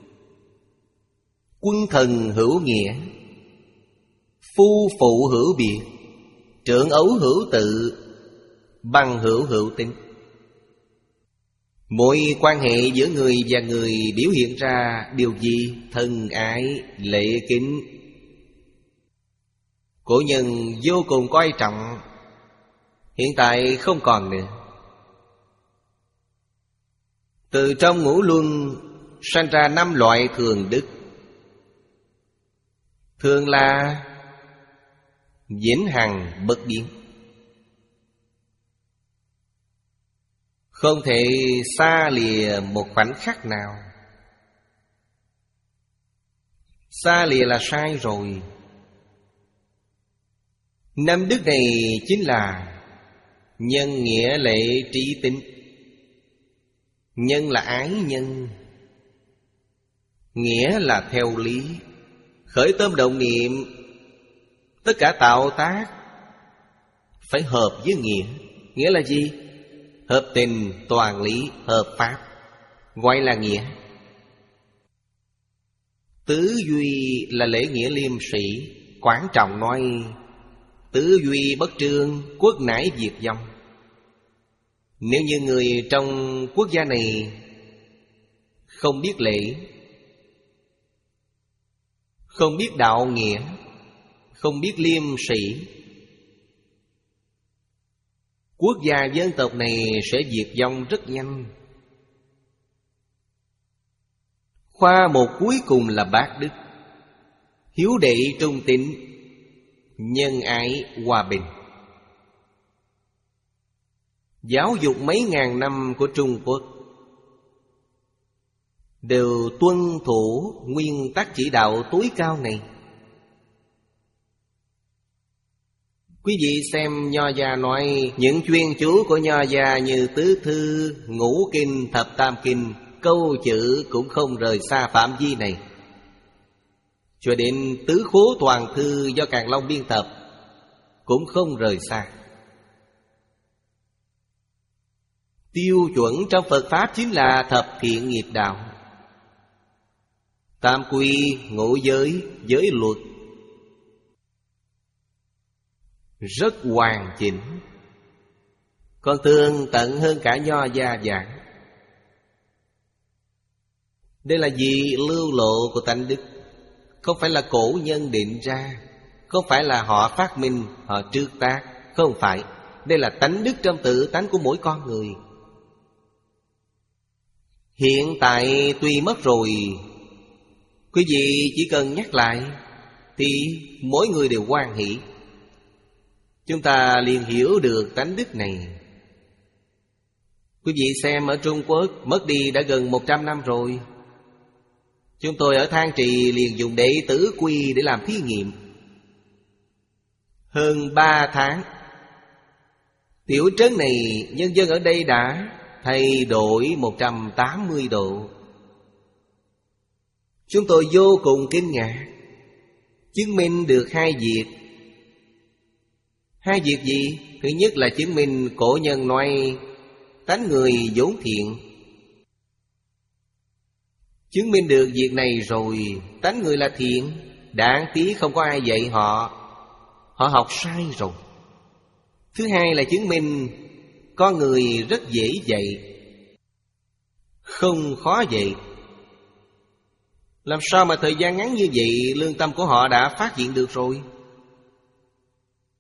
Quân thần hữu nghĩa, phu phụ hữu biệt, trưởng ấu hữu tự, bằng hữu hữu tín. Mỗi quan hệ giữa người và người biểu hiện ra điều gì? Thân ái, lễ kính. Cổ nhân vô cùng coi trọng, hiện tại không còn nữa. Từ trong ngũ luân sanh ra năm loại thường đức. Thường là vĩnh hằng bất biến, không thể xa lìa một khoảnh khắc nào. Xa lìa là sai rồi. Năm đức này chính là nhân, nghĩa, lễ, trí, tín. Nhân là ái nhân, nghĩa là theo lý, khởi tâm động niệm. Tất cả tạo tác phải hợp với nghĩa. Nghĩa là gì? Hợp tình, toàn lý, hợp pháp, gọi là nghĩa. Tứ duy là lễ nghĩa liêm sĩ. Quảng Trọng nói: tứ duy bất trương, quốc nải diệt vong. Nếu như người trong quốc gia này không biết lễ, không biết đạo nghĩa, không biết liêm sĩ, quốc gia dân tộc này sẽ diệt vong rất nhanh. Khoa một cuối cùng là bát đức: hiếu đệ trung tín, nhân ái hòa bình. Giáo dục mấy ngàn năm của Trung Quốc đều tuân thủ nguyên tắc chỉ đạo tối cao này. Quý vị xem Nho gia nói, những chuyên chú của Nho gia như tứ thư, ngũ kinh, thập tam kinh, câu chữ cũng không rời xa phạm vi này. Cho đến tứ khố toàn thư do Càn Long biên tập cũng không rời xa. Tiêu chuẩn trong Phật Pháp chính là thập thiện nghiệp đạo: tam quy, ngũ giới, giới luật, rất hoàn chỉnh. Còn tường tận hơn cả Nho gia giảng. Đây là gì? Lưu lộ của tánh đức. Không phải là cổ nhân định ra, không phải là họ phát minh, họ trước tác. Không phải. Đây là tánh đức trong tự tánh của mỗi con người. Hiện tại tuy mất rồi, quý vị chỉ cần nhắc lại thì mỗi người đều hoan hỷ. Chúng ta liền hiểu được tánh đức này. Quý vị xem ở Trung Quốc mất đi đã gần một trăm năm rồi. Chúng tôi ở Thang Trì liền dùng đệ tử quy để làm thí nghiệm. Hơn ba tháng, tiểu trấn này nhân dân ở đây đã thay đổi một trăm tám mươi độ. Chúng tôi vô cùng kinh ngạc, chứng minh được hai việc. Hai việc gì? Thứ nhất là chứng minh cổ nhân nói tánh người vốn thiện. Chứng minh được việc này rồi, tánh người là thiện. Đáng tiếc không có ai dạy họ, họ học sai rồi. Thứ hai là chứng minh con người rất dễ dạy, không khó dạy. Làm sao mà thời gian ngắn như vậy lương tâm của họ đã phát hiện được rồi?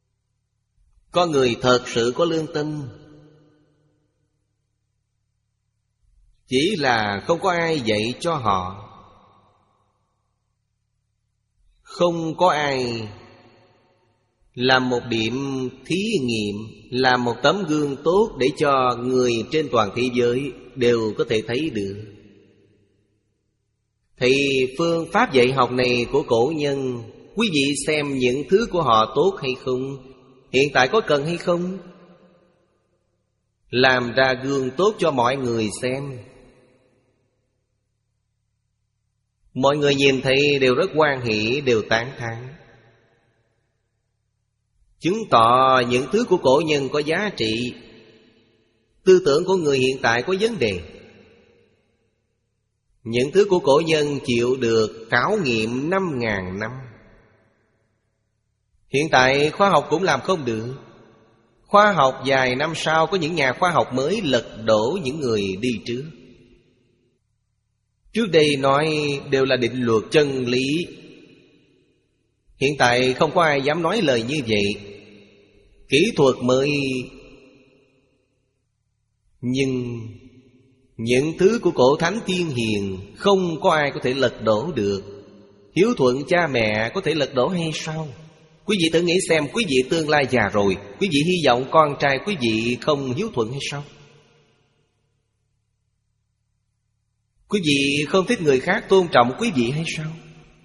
Con người thật sự có lương tâm, Chỉ là không có ai dạy cho họ, không có ai làm một điểm thí nghiệm, làm một tấm gương tốt để cho người trên toàn thế giới đều có thể thấy được. Thì phương pháp dạy học này của cổ nhân, quý vị xem những thứ của họ tốt hay không, hiện tại có cần hay không, làm ra gương tốt cho mọi người xem. Mọi người nhìn thấy đều rất hoan hỷ, đều tán thán, chứng tỏ những thứ của cổ nhân có giá trị. Tư tưởng của người hiện tại có vấn đề. Những thứ của cổ nhân chịu được khảo nghiệm năm ngàn năm. Hiện tại khoa học cũng làm không được. Khoa học vài năm sau có những nhà khoa học mới lật đổ những người đi trước. Trước đây nói đều là định luật chân lý, hiện tại không có ai dám nói lời như vậy. Kỹ thuật mới, nhưng những thứ của cổ thánh tiên hiền không có ai có thể lật đổ được. Hiếu thuận cha mẹ có thể lật đổ hay sao? Quý vị tự nghĩ xem, quý vị tương lai già rồi, quý vị hy vọng con trai quý vị không hiếu thuận hay sao? Quý vị không thích người khác tôn trọng quý vị hay sao?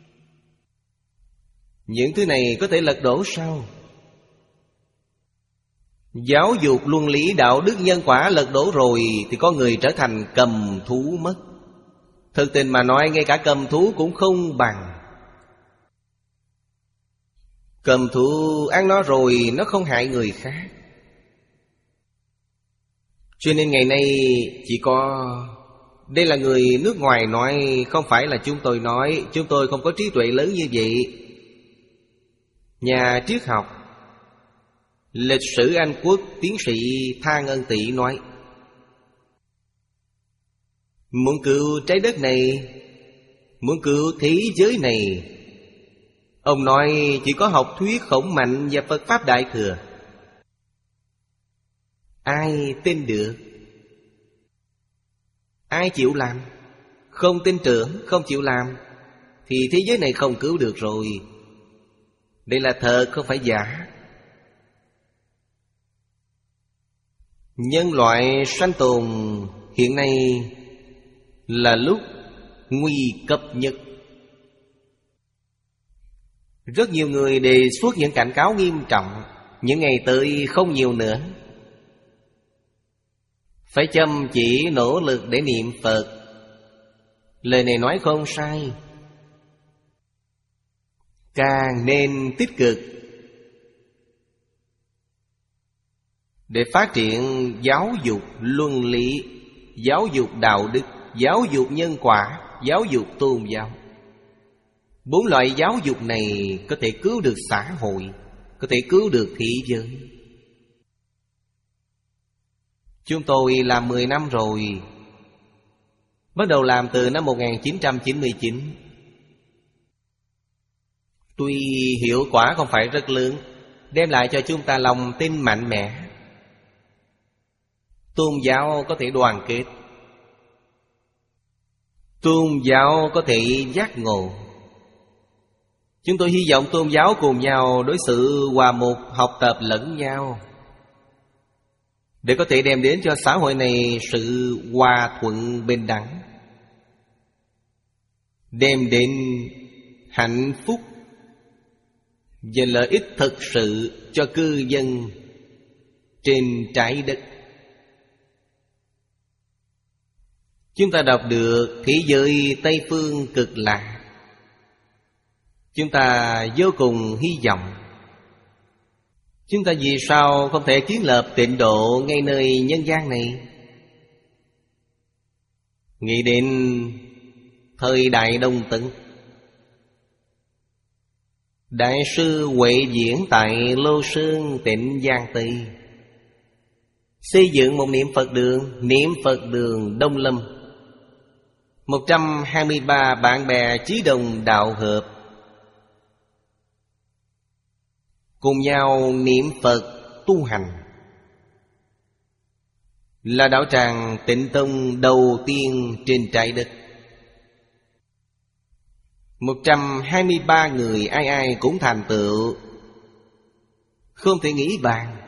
Những thứ này có thể lật đổ sao? Giáo dục luân lý đạo đức nhân quả lật đổ rồi thì có người trở thành cầm thú mất. Thực tình mà nói, ngay cả cầm thú cũng không bằng. Cầm thú ăn nó rồi nó không hại người khác. Cho nên ngày nay chỉ có... Đây là người nước ngoài nói, không phải là chúng tôi nói. Chúng tôi không có trí tuệ lớn như vậy. Nhà triết học, lịch sử Anh Quốc tiến sĩ Thang Ân Tị nói, muốn cứu trái đất này, muốn cứu thế giới này, ông nói chỉ có học thuyết Khổng Mạnh và Phật Pháp Đại Thừa. Ai tin được? Ai chịu làm? Không tin tưởng, không chịu làm thì thế giới này không cứu được rồi. Đây là thật, không phải giả. Nhân loại sanh tồn hiện nay là lúc nguy cấp nhất. Rất nhiều người đề xuất những cảnh cáo nghiêm trọng. Những ngày tới không nhiều nữa, phải chăm chỉ nỗ lực để niệm Phật. Lời này nói không sai, càng nên tích cực để phát triển giáo dục luân lý, giáo dục đạo đức, giáo dục nhân quả, giáo dục tôn giáo. Bốn loại giáo dục này có thể cứu được xã hội, có thể cứu được thế giới. Chúng tôi làm mười năm rồi. Bắt đầu làm từ năm một nghìn chín trăm chín mươi chín. Tuy hiệu quả không phải rất lớn, đem lại cho chúng ta lòng tin mạnh mẽ. Tôn giáo có thể đoàn kết, tôn giáo có thể giác ngộ. Chúng tôi hy vọng tôn giáo cùng nhau đối xử hòa mục, học tập lẫn nhau, để có thể đem đến cho xã hội này sự hòa thuận bình đẳng, đem đến hạnh phúc và lợi ích thực sự cho cư dân trên trái đất. Chúng ta đọc được thế giới Tây Phương cực lạ, chúng ta vô cùng hy vọng. Chúng ta vì sao không thể kiến lập tịnh độ ngay nơi nhân gian này? Nghĩ đến thời đại Đông Tấn, Đại sư Huệ Diễn tại Lô Sơn tỉnh Giang Tây xây dựng một niệm Phật đường, niệm Phật đường Đông Lâm. Một trăm hai mươi ba bạn bè chí đồng đạo hợp cùng nhau niệm Phật tu hành. là đạo tràng Tịnh Tông đầu tiên trên trái đất. Một trăm hai mươi ba người ai ai cũng thành tựu, không thể nghĩ bàn.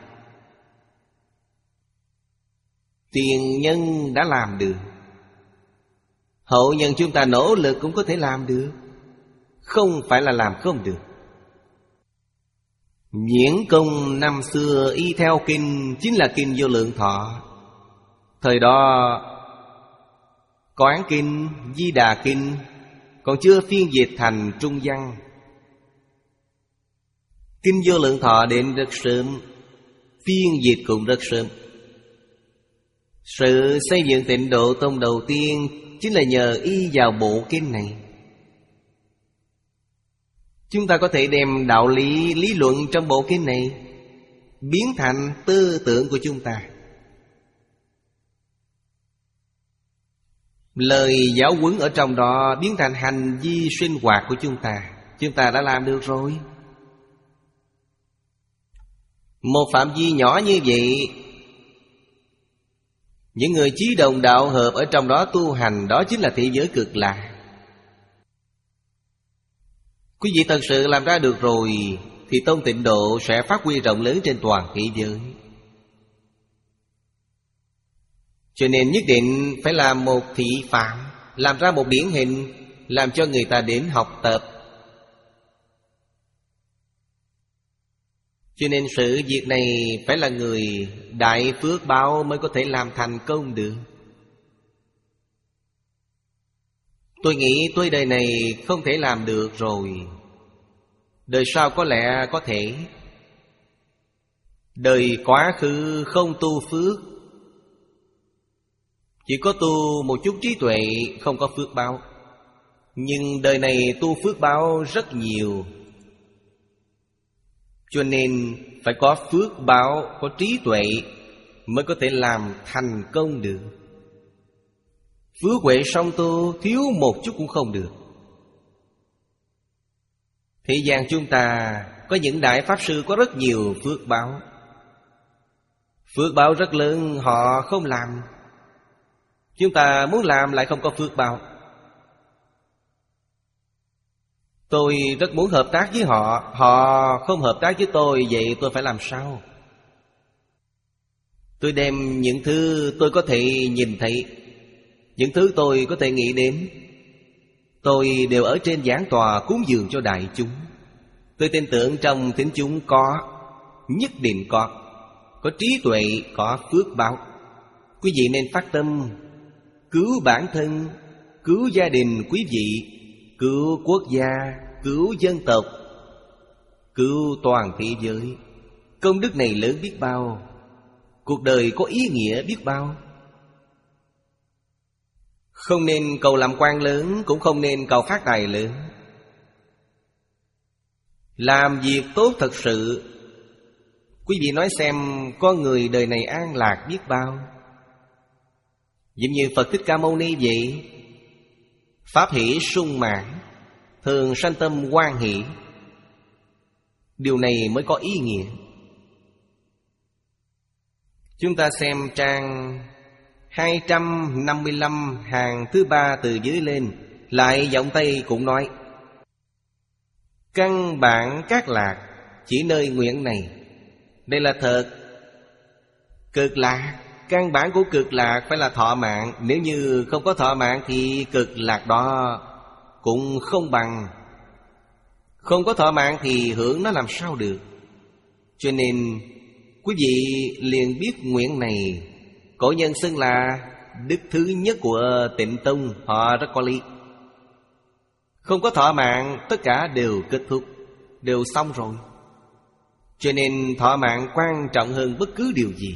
Tiền nhân đã làm được, hậu nhân chúng ta nỗ lực cũng có thể làm được, không phải là làm không được. Nhuyễn Công năm xưa y theo kinh chính là kinh Vô Lượng Thọ. Thời đó Quán Kinh, Di Đà Kinh còn chưa phiên dịch thành trung văn. Kinh Vô Lượng Thọ đến rất sớm, phiên dịch cũng rất sớm. Sự xây dựng Tịnh Độ Tông đầu tiên chính là nhờ y vào bộ kinh này. Chúng ta có thể đem đạo lý, lý luận trong bộ kinh này biến thành tư tưởng của chúng ta. Lời giáo huấn ở trong đó biến thành hành vi sinh hoạt của chúng ta. Chúng ta đã làm được rồi. Một phạm vi nhỏ như vậy, những người chí đồng đạo hợp ở trong đó tu hành, đó chính là thế giới cực lạc. Quý vị thật sự làm ra được rồi thì Tông Tịnh Độ sẽ phát huy rộng lớn trên toàn thế giới. Cho nên nhất định phải làm một thị phạm, làm ra một điển hình, làm cho người ta đến học tập. Cho nên sự việc này phải là người đại phước báo mới có thể làm thành công được. Tôi nghĩ tôi đời này không thể làm được rồi, đời sau có lẽ có thể. Đời quá khứ không tu phước, chỉ có tu một chút trí tuệ, không có phước báo. Nhưng đời này tu phước báo rất nhiều, cho nên phải có phước báo, có trí tuệ mới có thể làm thành công được. Phước huệ song tu, thiếu một chút cũng không được. Thế gian chúng ta có những đại pháp sư có rất nhiều phước báo, phước báo rất lớn, họ không làm. Chúng ta muốn làm lại không có phước báo. Tôi rất muốn hợp tác với họ, họ không hợp tác với tôi, vậy tôi phải làm sao? Tôi đem những thứ tôi có thể nhìn thấy, những thứ tôi có thể nghĩ đến, tôi đều ở trên giảng tòa cúng dường cho đại chúng. Tôi tin tưởng trong thính chúng có, nhất định có, có trí tuệ, có phước báo. Quý vị nên phát tâm cứu bản thân, cứu gia đình quý vị, cứu quốc gia, cứu dân tộc, cứu toàn thế giới. Công đức này lớn biết bao, cuộc đời có ý nghĩa biết bao. Không nên cầu làm quan lớn, cũng không nên cầu phát tài lớn. Làm việc tốt thật sự. Quý vị nói xem, con người đời này an lạc biết bao. Giống như Phật Thích Ca Mâu Ni vậy, pháp hỷ sung mãn, thường sanh tâm hoan hỷ. Điều này mới có ý nghĩa. Chúng ta xem trang hai trăm năm mươi lăm hàng thứ ba từ dưới lên, lại giọng Tây cũng nói: căn bản các lạc chỉ nơi nguyện này. Đây là thật. Cực lạc, căn bản của cực lạc phải là thọ mạng. Nếu như không có thọ mạng thì cực lạc đó cũng không bằng. Không có thọ mạng thì hưởng nó làm sao được. Cho nên quý vị liền biết nguyện này. Cổ nhân xưng là đức thứ nhất của Tịnh Tông, họ rất có lý. Không có thọ mạng, tất cả đều kết thúc, đều xong rồi. Cho nên thọ mạng quan trọng hơn bất cứ điều gì.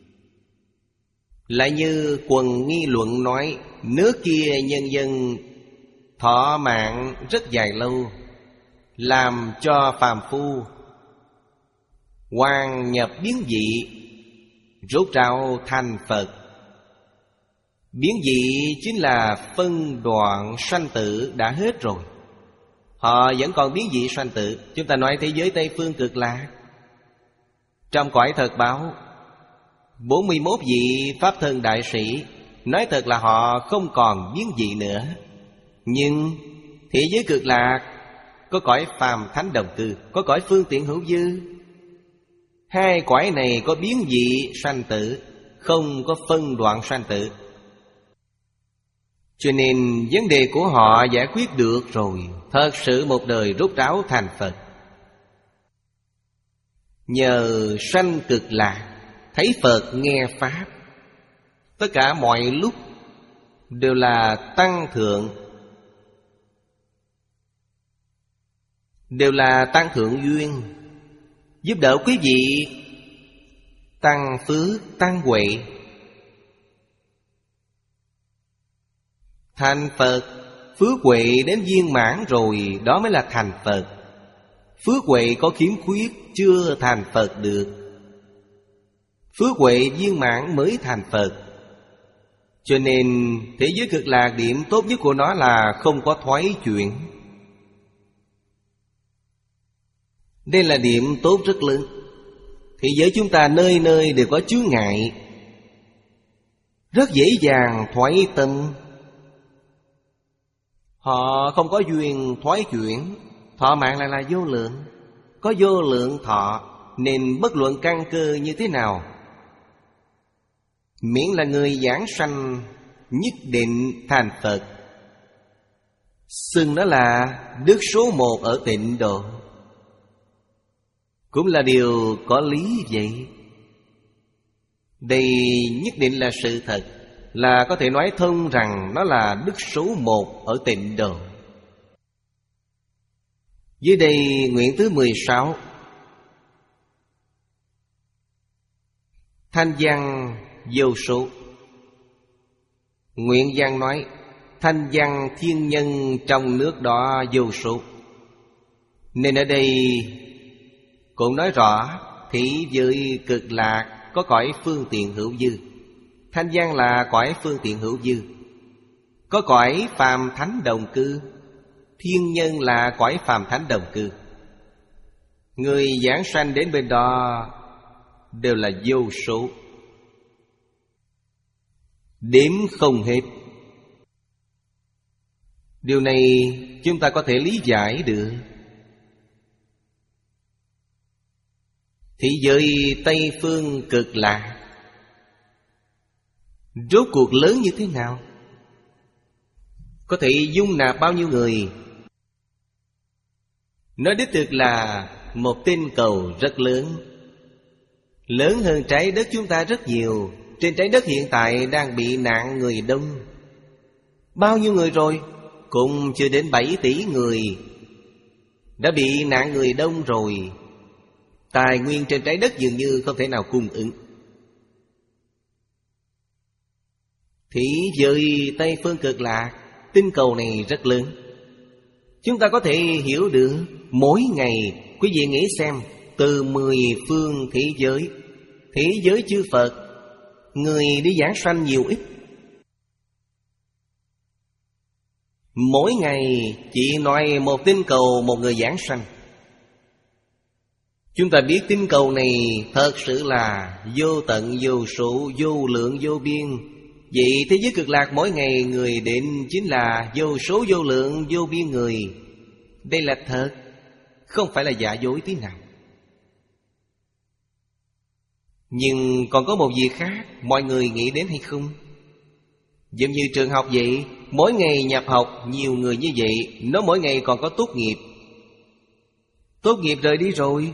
Lại như Quần Nghi Luận nói, nước kia nhân dân thọ mạng rất dài lâu, làm cho phàm phu hoàn nhập biến dị, rốt ráo thành Phật. Biến dị chính là phân đoạn sanh tử đã hết rồi. Họ vẫn còn biến dị sanh tử. Chúng ta nói thế giới Tây Phương cực lạc, trong cõi thật báo bốn mươi mốt vị Pháp Thân Đại Sĩ, nói thật là họ không còn biến dị nữa. Nhưng thế giới Cực Lạc có cõi phàm thánh đồng cư, có cõi phương tiện hữu dư. Hai cõi này có biến dị sanh tử, không có phân đoạn sanh tử. Cho nên vấn đề của họ giải quyết được rồi, thật sự một đời rốt ráo thành Phật. Nhờ sanh Cực Lạc, thấy Phật nghe Pháp, tất cả mọi lúc đều là tăng thượng, đều là tăng thượng duyên, giúp đỡ quý vị tăng phước, tăng huệ. Thành Phật, phước huệ đến viên mãn rồi, đó mới là thành Phật. Phước huệ có khiếm khuyết, chưa thành Phật được. Phước huệ viên mãn mới thành Phật. Cho nên thế giới Cực Lạc điểm tốt nhất của nó là không có thoái chuyển. Đây là điểm tốt rất lớn. Thế giới chúng ta nơi nơi đều có chướng ngại, rất dễ dàng thoái tâm. Họ không có duyên thoái chuyển, thọ mạng lại là vô lượng. Có vô lượng thọ, nên bất luận căn cơ như thế nào, miễn là người giảng sanh, nhất định thành Phật. Xưng đó là đức số một ở Tịnh Độ, cũng là điều có lý vậy. Đây nhất định là sự thật, là có thể nói thông rằng nó là đức số một ở Tịnh Độ. Dưới đây nguyện thứ mười sáu, thanh văn vô số. Nguyện văn nói thanh văn thiên nhân trong nước đó vô số. Nên ở đây cũng nói rõ thị giới Cực Lạc có cõi phương tiện hữu dư. Thanh văn là cõi phương tiện hữu dư, có cõi phàm thánh đồng cư. Thiên nhân là cõi phàm thánh đồng cư. Người giảng sanh đến bên đó đều là vô số, đếm không hết. Điều này chúng ta có thể lý giải được. Thế giới Tây Phương Cực Lạc rốt cuộc lớn như thế nào? Có thể dung nạp bao nhiêu người? Nói đích thực là một tinh cầu rất lớn, lớn hơn trái đất chúng ta rất nhiều. Trên trái đất hiện tại đang bị nạn người đông. Bao nhiêu người rồi? Cũng chưa đến bảy tỷ người đã bị nạn người đông rồi. Tài nguyên trên trái đất dường như không thể nào cung ứng. Thế giới Tây Phương Cực Lạc, tinh cầu này rất lớn. Chúng ta có thể hiểu được. Mỗi ngày quý vị nghĩ xem, từ mười phương thế giới, thế giới chư Phật, người đi giảng sanh nhiều ít. Mỗi ngày chỉ nói một tinh cầu một người giảng sanh. Chúng ta biết tinh cầu này thật sự là vô tận, vô số, vô lượng, vô biên. Vậy thế giới Cực Lạc mỗi ngày người đến chính là vô số, vô lượng, vô biên người. Đây là thật, không phải là giả dối tí nào. Nhưng còn có một việc khác mọi người nghĩ đến hay không? Giống như trường học vậy, mỗi ngày nhập học nhiều người như vậy, nó mỗi ngày còn có tốt nghiệp. Tốt nghiệp rời đi rồi,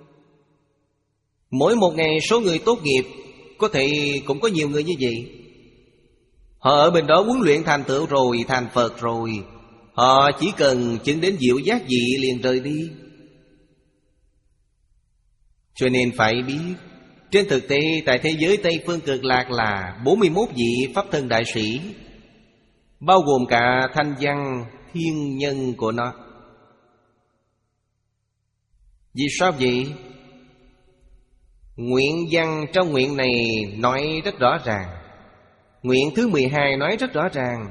mỗi một ngày số người tốt nghiệp có thể cũng có nhiều người như vậy. Họ ở bên đó huấn luyện thành tựu rồi, thành Phật rồi, họ chỉ cần chứng đến diệu giác dị liền rời đi. Cho nên phải biết, trên thực tế tại thế giới Tây Phương Cực Lạc là bốn mươi mốt vị Pháp Thân Đại Sĩ, bao gồm cả thanh văn thiên nhân của nó. Vì sao vậy? Nguyện văn trong nguyện này nói rất rõ ràng. Nguyện thứ mười hai nói rất rõ ràng.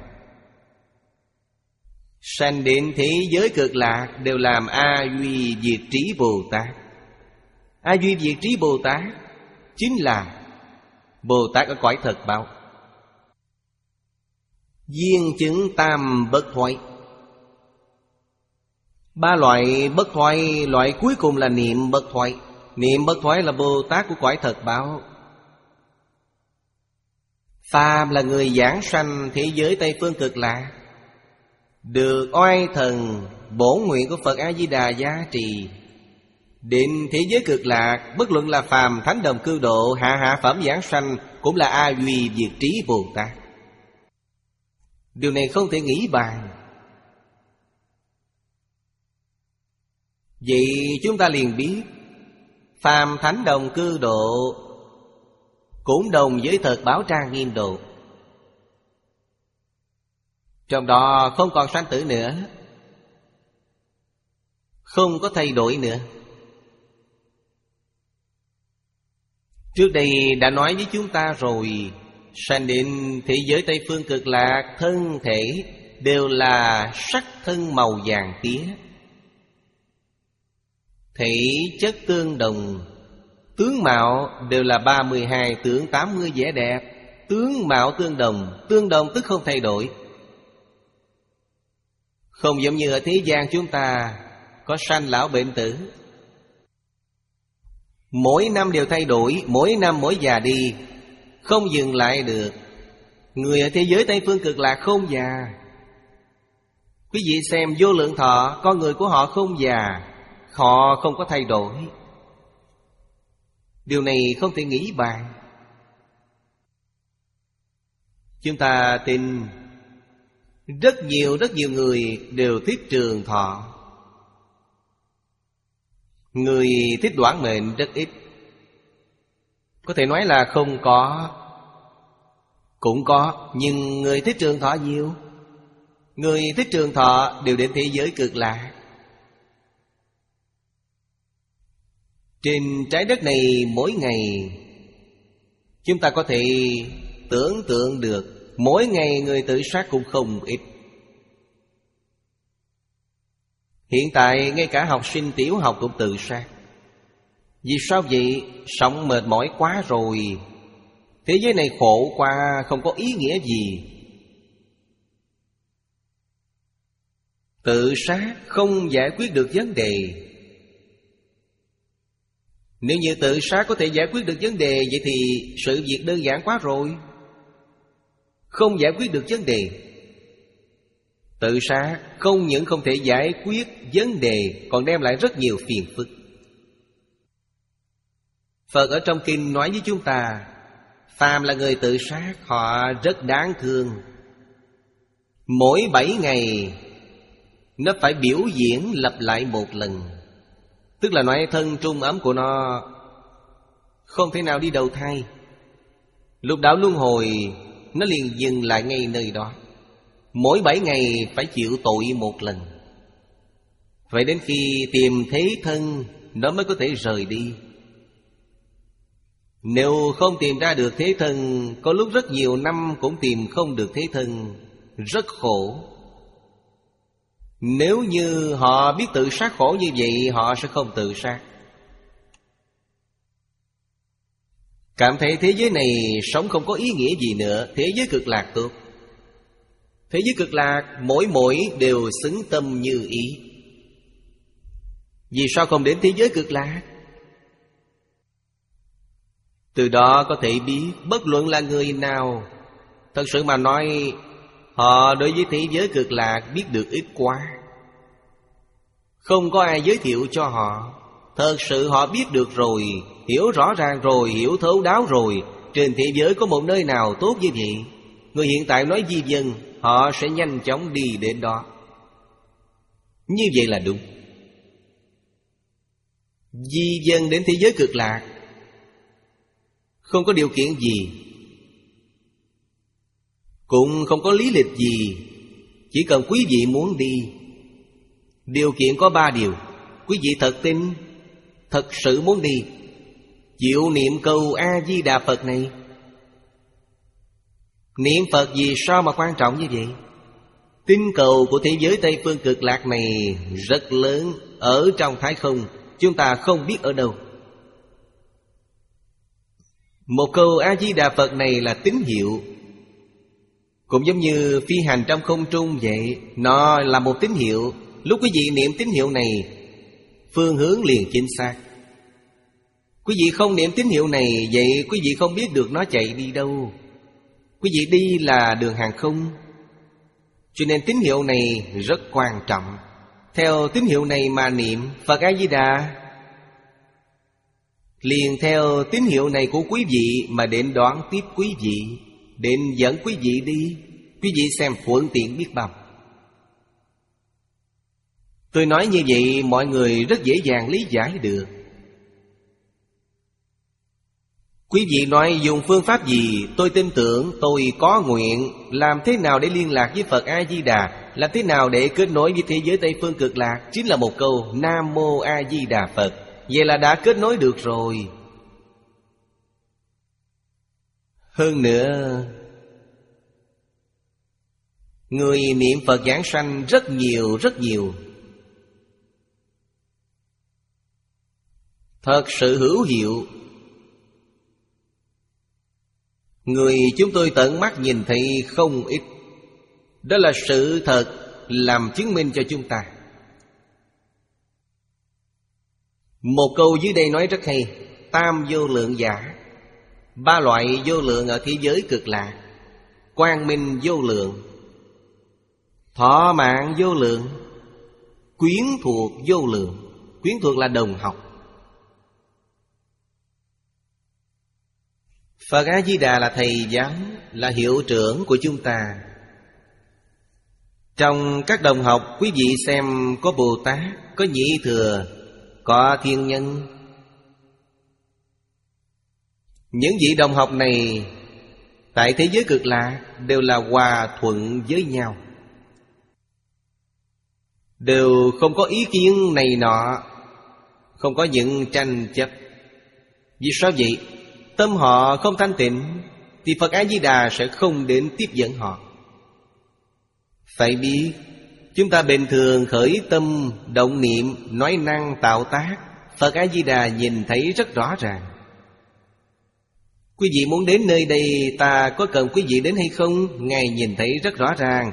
Sanh đến thế giới Cực Lạc đều làm A Duy Diệt Trí Bồ Tát. A Duy Diệt Trí Bồ Tát chính là Bồ Tát ở cõi thật báo. Viên chứng tam bất thoái. Ba loại bất thoái, loại cuối cùng là niệm bất thoái. Niệm bất thoái là Bồ Tát của cõi thật báo. Phàm là người giảng sanh thế giới Tây Phương Cực Lạc, được oai thần bổn nguyện của Phật A-di-đà giá trì, đến thế giới Cực Lạc, bất luận là phàm thánh đồng cư độ, hạ hạ phẩm giảng sanh, cũng là A Duy Diệt Trí Bồ Tát. Điều này không thể nghĩ bàn. Vậy chúng ta liền biết, phàm thánh đồng cư độ cũng đồng với thật báo trang nghiêm độ. Trong đó không còn sanh tử nữa, không có thay đổi nữa. Trước đây đã nói với chúng ta rồi, sanh đến thế giới Tây Phương Cực Lạc, thân thể đều là sắc thân màu vàng tía, thể chất tương đồng, tướng mạo đều là ba mươi hai tướng tám mươi vẻ đẹp. Tướng mạo tương đồng, tương đồng tức không thay đổi. Không giống như ở thế gian chúng ta có sanh lão bệnh tử, mỗi năm đều thay đổi, mỗi năm mỗi già đi, không dừng lại được. Người ở thế giới Tây Phương Cực Lạc không già. Quý vị xem Vô Lượng Thọ, con người của họ không già, họ không có thay đổi. Điều này không thể nghĩ bàn. Chúng ta tin rất nhiều rất nhiều người đều thích trường thọ. Người thích đoạn mệnh rất ít. Có thể nói là không có, cũng có, nhưng người thích trường thọ nhiều. Người thích trường thọ đều đến thế giới Cực Lạc. Trên trái đất này mỗi ngày chúng ta có thể tưởng tượng được, mỗi ngày người tự sát cũng không ít. Hiện tại ngay cả học sinh tiểu học cũng tự sát. Vì sao vậy? Sống mệt mỏi quá rồi, thế giới này khổ quá, không có ý nghĩa gì. Tự sát không giải quyết được vấn đề. Nếu như tự sát có thể giải quyết được vấn đề, vậy thì sự việc đơn giản quá rồi. Không giải quyết được vấn đề. Tự sát không những không thể giải quyết vấn đề, còn đem lại rất nhiều phiền phức. Phật ở trong kinh nói với chúng ta, phàm là người tự sát, họ rất đáng thương. Mỗi bảy ngày nó phải biểu diễn lặp lại một lần. Tức là nói thân trung ấm của nó không thể nào đi đầu thai. Lục đạo luân hồi nó liền dừng lại ngay nơi đó. Mỗi bảy ngày phải chịu tội một lần. Vậy đến khi tìm thế thân, nó mới có thể rời đi. Nếu không tìm ra được thế thân, có lúc rất nhiều năm cũng tìm không được thế thân, rất khổ. Nếu như họ biết tự sát khổ như vậy, họ sẽ không tự sát. Cảm thấy thế giới này sống không có ý nghĩa gì nữa, thế giới Cực Lạc tốt. Thế giới Cực Lạc mỗi mỗi đều xứng tâm như ý. Vì sao không đến thế giới Cực Lạc? Từ đó có thể biết bất luận là người nào, thật sự mà nói, họ đối với thế giới Cực Lạc biết được ít quá. Không có ai giới thiệu cho họ. Thật sự họ biết được rồi, hiểu rõ ràng rồi, hiểu thấu đáo rồi, trên thế giới có một nơi nào tốt như vậy. Người hiện tại nói di dân, họ sẽ nhanh chóng đi đến đó. Như vậy là đúng. Di dân đến thế giới Cực Lạc không có điều kiện gì, cũng không có lý lịch gì. Chỉ cần quý vị muốn đi, điều kiện có ba điều. Quý vị thật tin, thật sự muốn đi, chịu niệm câu A-di-đà Phật này. Niệm Phật vì sao mà quan trọng như vậy? Tinh cầu của thế giới Tây Phương Cực Lạc này rất lớn, ở trong thái không, chúng ta không biết ở đâu. Một câu A-di-đà Phật này là tín hiệu. Cũng giống như phi hành trong không trung vậy. Nó là một tín hiệu. Lúc quý vị niệm tín hiệu này, phương hướng liền chính xác. Quý vị không niệm tín hiệu này, vậy quý vị không biết được nó chạy đi đâu. Quý vị đi là đường hàng không. Cho nên tín hiệu này rất quan trọng. Theo tín hiệu này mà niệm Phật A-di-đà, liền theo tín hiệu này của quý vị mà đến đón tiếp quý vị, đến dẫn quý vị đi. Quý vị xem thuận tiện biết bao. Tôi nói như vậy mọi người rất dễ dàng lý giải được. Quý vị nói dùng phương pháp gì, tôi tin tưởng, tôi có nguyện. Làm thế nào để liên lạc với Phật A-di-đà, làm thế nào để kết nối với thế giới Tây Phương Cực Lạc, chính là một câu Nam Mô A-di-đà Phật. Vậy là đã kết nối được rồi. Hơn nữa, người niệm Phật giảng sanh rất nhiều rất nhiều. Thật sự hữu hiệu. Người chúng tôi tận mắt nhìn thấy không ít. Đó là sự thật, làm chứng minh cho chúng ta. Một câu dưới đây nói rất hay. Tam vô lượng giả, ba loại vô lượng ở thế giới Cực Lạc. Quang minh vô lượng, thọ mạng vô lượng, quyến thuộc vô lượng. Quyến thuộc là đồng học. Phật A-di-đà là thầy giáo, là hiệu trưởng của chúng ta. Trong các đồng học, quý vị xem có Bồ Tát, có Nhị Thừa, có Thiên Nhân. Những vị đồng học này tại thế giới Cực Lạc đều là hòa thuận với nhau, đều không có ý kiến này nọ, không có những tranh chấp. Vì sao vậy? Tâm họ không thanh tịnh thì Phật A-di-đà sẽ không đến tiếp dẫn họ. Phải biết, chúng ta bình thường khởi tâm, động niệm, nói năng, tạo tác, Phật A-di-đà nhìn thấy rất rõ ràng. Quý vị muốn đến nơi đây, ta có cần quý vị đến hay không? Ngài nhìn thấy rất rõ ràng.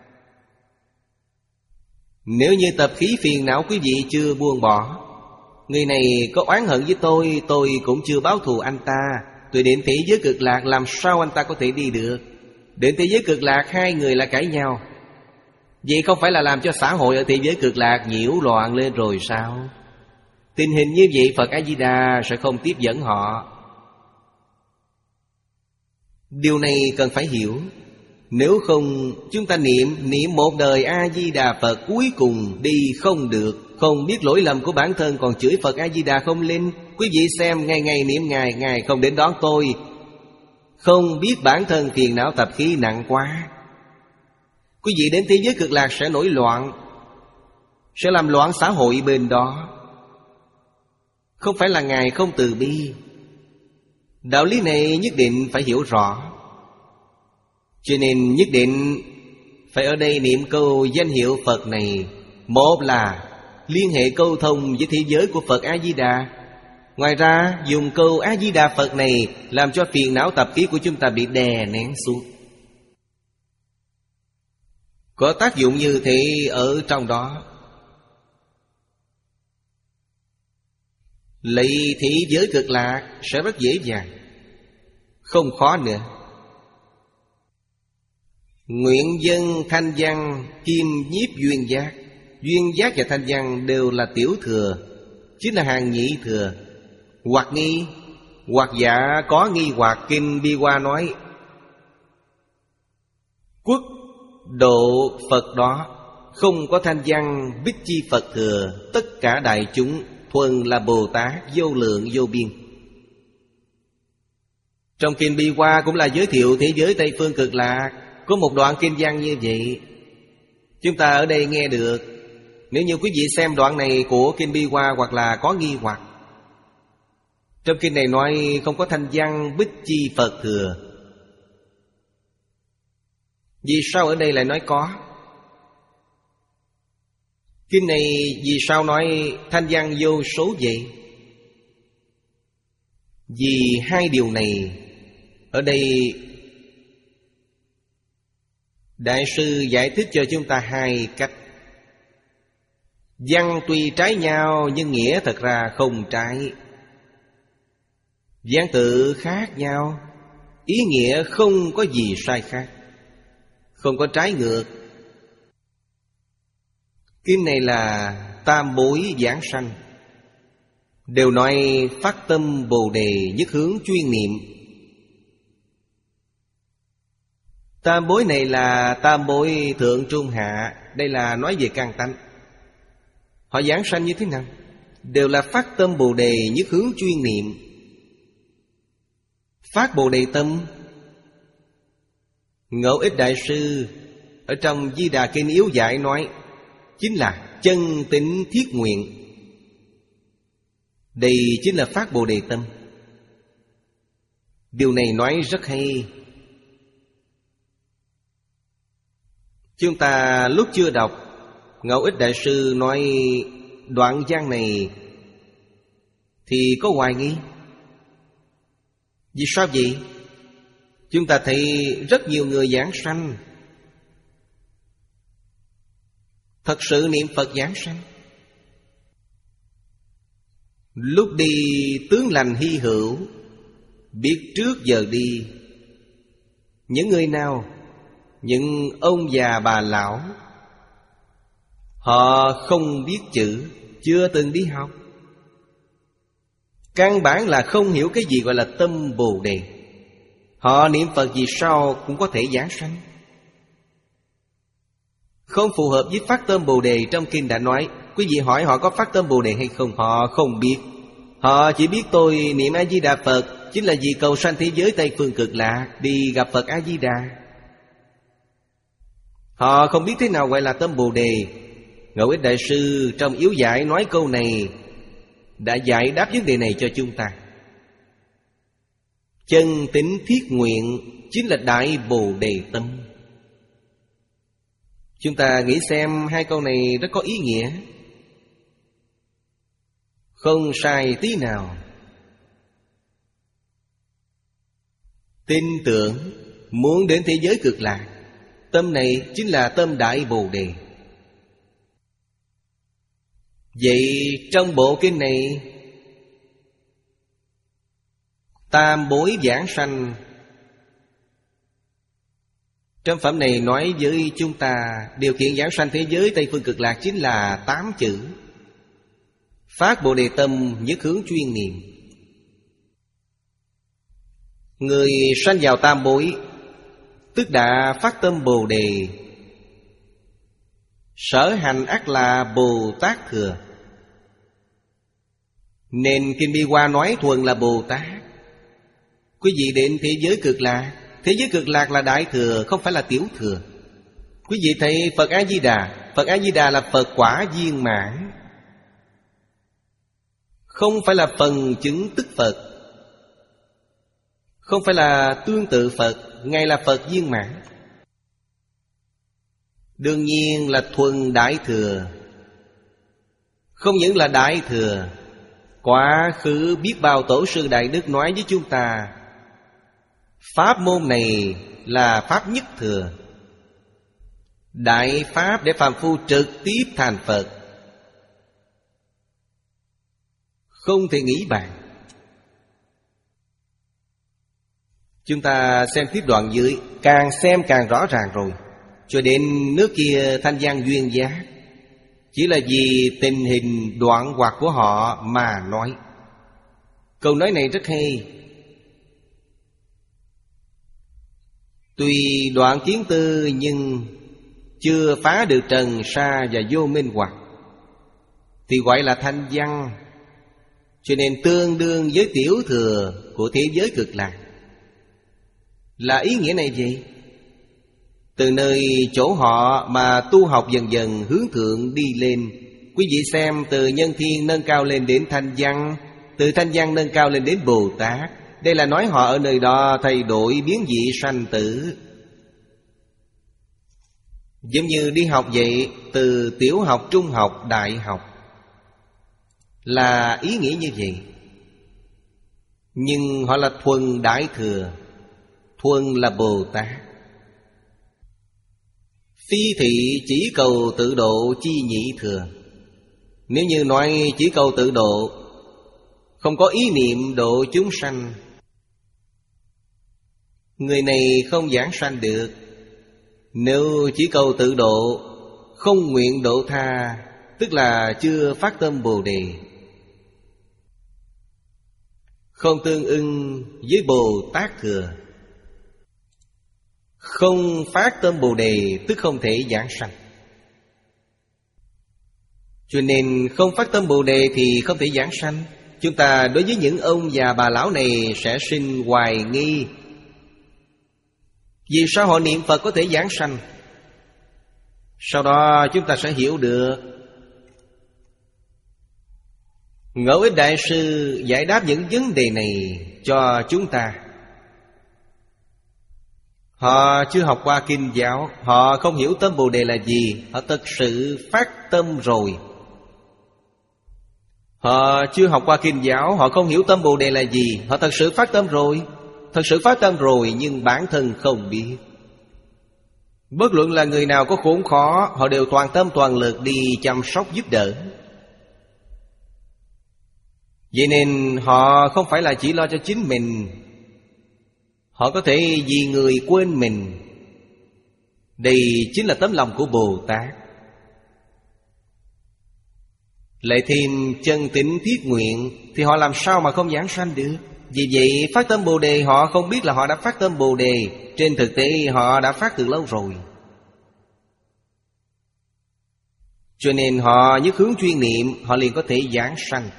Nếu như tập khí phiền não quý vị chưa buông bỏ, người này có oán hận với tôi, tôi cũng chưa báo thù anh ta, tôi đến thế giới Cực Lạc làm sao anh ta có thể đi được? Đến thế giới Cực Lạc hai người là cãi nhau, vậy không phải là làm cho xã hội ở thế giới Cực Lạc nhiễu loạn lên rồi sao? Tình hình như vậy Phật A-di-đà sẽ không tiếp dẫn họ. Điều này cần phải hiểu. Nếu không, chúng ta niệm Niệm một đời A-di-đà Phật, cuối cùng đi không được, không biết lỗi lầm của bản thân, còn chửi Phật A-di-đà không linh. Quý vị xem, ngày ngày niệm Ngài, Ngài không đến đón tôi. Không biết bản thân phiền não tập khí nặng quá. Quý vị đến thế giới Cực Lạc sẽ nổi loạn, sẽ làm loạn xã hội bên đó. Không phải là Ngài không từ bi. Đạo lý này nhất định phải hiểu rõ. Cho nên nhất định phải ở đây niệm câu danh hiệu Phật này. Một là liên hệ câu thông với thế giới của Phật A-di-đà. Ngoài ra dùng câu A-di-đà Phật này làm cho phiền não tập khí của chúng ta bị đè nén xuống. Có tác dụng như thế ở trong đó. Lấy thế giới Cực Lạc sẽ rất dễ dàng, không khó nữa. Nguyện dân thanh văn kim nhiếp duyên giác. Duyên giác và thanh văn đều là tiểu thừa, chính là hàng nhị thừa. Hoặc nghi, hoặc giả có nghi hoặc. Kinh Bi Hoa nói quốc độ Phật đó không có thanh văn bích chi Phật thừa, tất cả đại chúng thuần là Bồ Tát vô lượng vô biên. Trong Kinh Bi Hoa cũng là giới thiệu thế giới Tây Phương Cực Lạc. Có một đoạn kinh văn như vậy, chúng ta ở đây nghe được. Nếu như quý vị xem đoạn này của Kinh Bi Hoa hoặc là có nghi hoặc, trong kinh này nói không có thanh văn bích chi Phật thừa. Vì sao ở đây lại nói có? Kinh này vì sao nói thanh văn vô số vậy? Vì hai điều này, ở đây Đại sư giải thích cho chúng ta hai cách. Văn tuy trái nhau nhưng nghĩa thật ra không trái. Văn tự khác nhau, ý nghĩa không có gì sai khác, không có trái ngược. Kinh này là tam bối giảng sanh, đều nói phát tâm Bồ Đề nhất hướng chuyên niệm. Tam bối này là tam bối thượng trung hạ. Đây là nói về căn tánh. Họ giảng sanh như thế nào? Đều là phát tâm Bồ Đề nhất hướng chuyên niệm. Phát Bồ Đề tâm, Ngẫu Ích Đại Sư ở trong Di Đà Kinh Yếu Giải nói chính là chân tĩnh thiết nguyện. Đây chính là phát Bồ Đề tâm. Điều này nói rất hay. Chúng ta lúc chưa đọc, Ngẫu Ích Đại Sư nói đoạn văn này thì có hoài nghi. Vì sao vậy? Chúng ta thấy rất nhiều người giảng sanh thật sự niệm Phật giảng sanh. Lúc đi tướng lành hy hữu, biết trước giờ đi. Những người nào? Những ông già bà lão, họ không biết chữ, chưa từng đi học, căn bản là không hiểu cái gì gọi là tâm Bồ Đề. Họ niệm Phật vì sao cũng có thể giảng sanh. Không phù hợp với phát tâm Bồ Đề. Trong kinh đã nói. Quý vị hỏi họ có phát tâm Bồ Đề hay không? Họ không biết. Họ chỉ biết tôi niệm A-di-đà Phật chính là vì cầu sanh thế giới Tây Phương Cực Lạc, đi gặp Phật A-di-đà. Họ không biết thế nào gọi là tâm Bồ Đề. Ngẫu Ích Đại Sư trong Yếu Giải nói câu này, đã giải đáp vấn đề này cho chúng ta. Chân tĩnh thiết nguyện chính là Đại Bồ Đề tâm. Chúng ta nghĩ xem hai câu này rất có ý nghĩa, không sai tí nào. Tin tưởng muốn đến thế giới cực lạc, tâm này chính là tâm Đại Bồ Đề. Vậy trong bộ kinh này, tam bối giảng sanh, trong phẩm này nói với chúng ta điều kiện giảng sanh thế giới Tây Phương Cực Lạc chính là tám chữ: phát Bồ Đề tâm, nhất hướng chuyên niệm. Người sanh vào tam bối tức đã phát tâm Bồ Đề, sở hành ắt là Bồ Tát thừa. Nên Kinh Bi Hoa nói thuần là Bồ Tát. Quý vị đến thế giới cực lạc, thế giới cực lạc là đại thừa, không phải là tiểu thừa. Quý vị thấy Phật A-di-đà, Phật A-di-đà là Phật quả viên mãn, không phải là phần chứng tức Phật, không phải là tương tự Phật, Ngài là Phật viên mãn. Đương nhiên là thuần đại thừa. Không những là đại thừa, quá khứ biết bao tổ sư đại đức nói với chúng ta, pháp môn này là pháp nhất thừa, đại pháp để phàm phu trực tiếp thành Phật, không thể nghĩ bàn. Chúng ta xem tiếp đoạn dưới, càng xem càng rõ ràng rồi. Cho đến nước kia thanh văn duyên giác, chỉ là vì tình hình đoạn hoạt của họ mà nói. Câu nói này rất hay. Tuy đoạn kiến tư nhưng chưa phá được trần sa và vô minh hoặc, thì gọi là thanh văn, cho nên tương đương với tiểu thừa của thế giới cực lạc. Là ý nghĩa này vậy. Từ nơi chỗ họ mà tu học dần dần hướng thượng đi lên. Quý vị xem, từ nhân thiên nâng cao lên đến thanh văn, từ thanh văn nâng cao lên đến Bồ Tát. Đây là nói họ ở nơi đó thay đổi biến dị sanh tử. Giống như đi học vậy, từ tiểu học, trung học, đại học, là ý nghĩa như vậy. Nhưng họ là thuần Đại Thừa, thuần là Bồ Tát. Phi thị chỉ cầu tự độ chi nhị thừa. Nếu như nói chỉ cầu tự độ, không có ý niệm độ chúng sanh, người này không giảng sanh được. Nếu chỉ cầu tự độ, không nguyện độ tha, tức là chưa phát tâm Bồ Đề, không tương ưng với Bồ Tát Thừa. Không phát tâm Bồ Đề tức không thể giảng sanh. Cho nên không phát tâm Bồ Đề thì không thể giảng sanh. Chúng ta đối với những ông già bà lão này sẽ sinh hoài nghi. Vì sao họ niệm Phật có thể giảng sanh? Sau đó chúng ta sẽ hiểu được. Ngẫu Ích Đại Sư giải đáp những vấn đề này cho chúng ta. Họ chưa học qua kinh giáo, họ không hiểu tâm Bồ Đề là gì. Họ thật sự phát tâm rồi. Họ chưa học qua kinh giáo, họ không hiểu tâm Bồ Đề là gì. Họ thật sự phát tâm rồi. Thật sự phát tâm rồi nhưng bản thân không biết. Bất luận là người nào có khốn khó, họ đều toàn tâm toàn lực đi chăm sóc giúp đỡ. Vậy nên họ không phải là chỉ lo cho chính mình. Họ có thể vì người quên mình. Đây chính là tấm lòng của Bồ Tát. Lại thêm chân tín thiết nguyện, thì họ làm sao mà không giảng sanh được? Vì vậy phát tâm Bồ Đề họ không biết là họ đã phát tâm Bồ Đề. Trên thực tế họ đã phát từ lâu rồi. Cho nên họ nhất hướng chuyên niệm, họ liền có thể giảng sanh.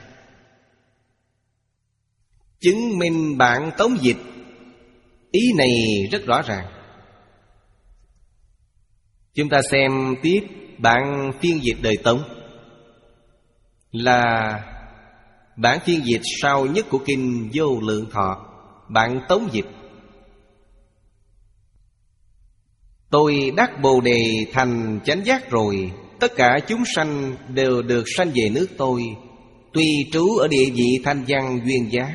Chứng minh bản tống dịch, ý này rất rõ ràng. Chúng ta xem tiếp bản phiên dịch đời Tống, là bản phiên dịch sau nhất của kinh Vô Lượng Thọ. Bản tống dịch: tôi đắc Bồ Đề thành chánh giác rồi, tất cả chúng sanh đều được sanh về nước tôi, tuy trú ở địa vị thanh văn duyên giác.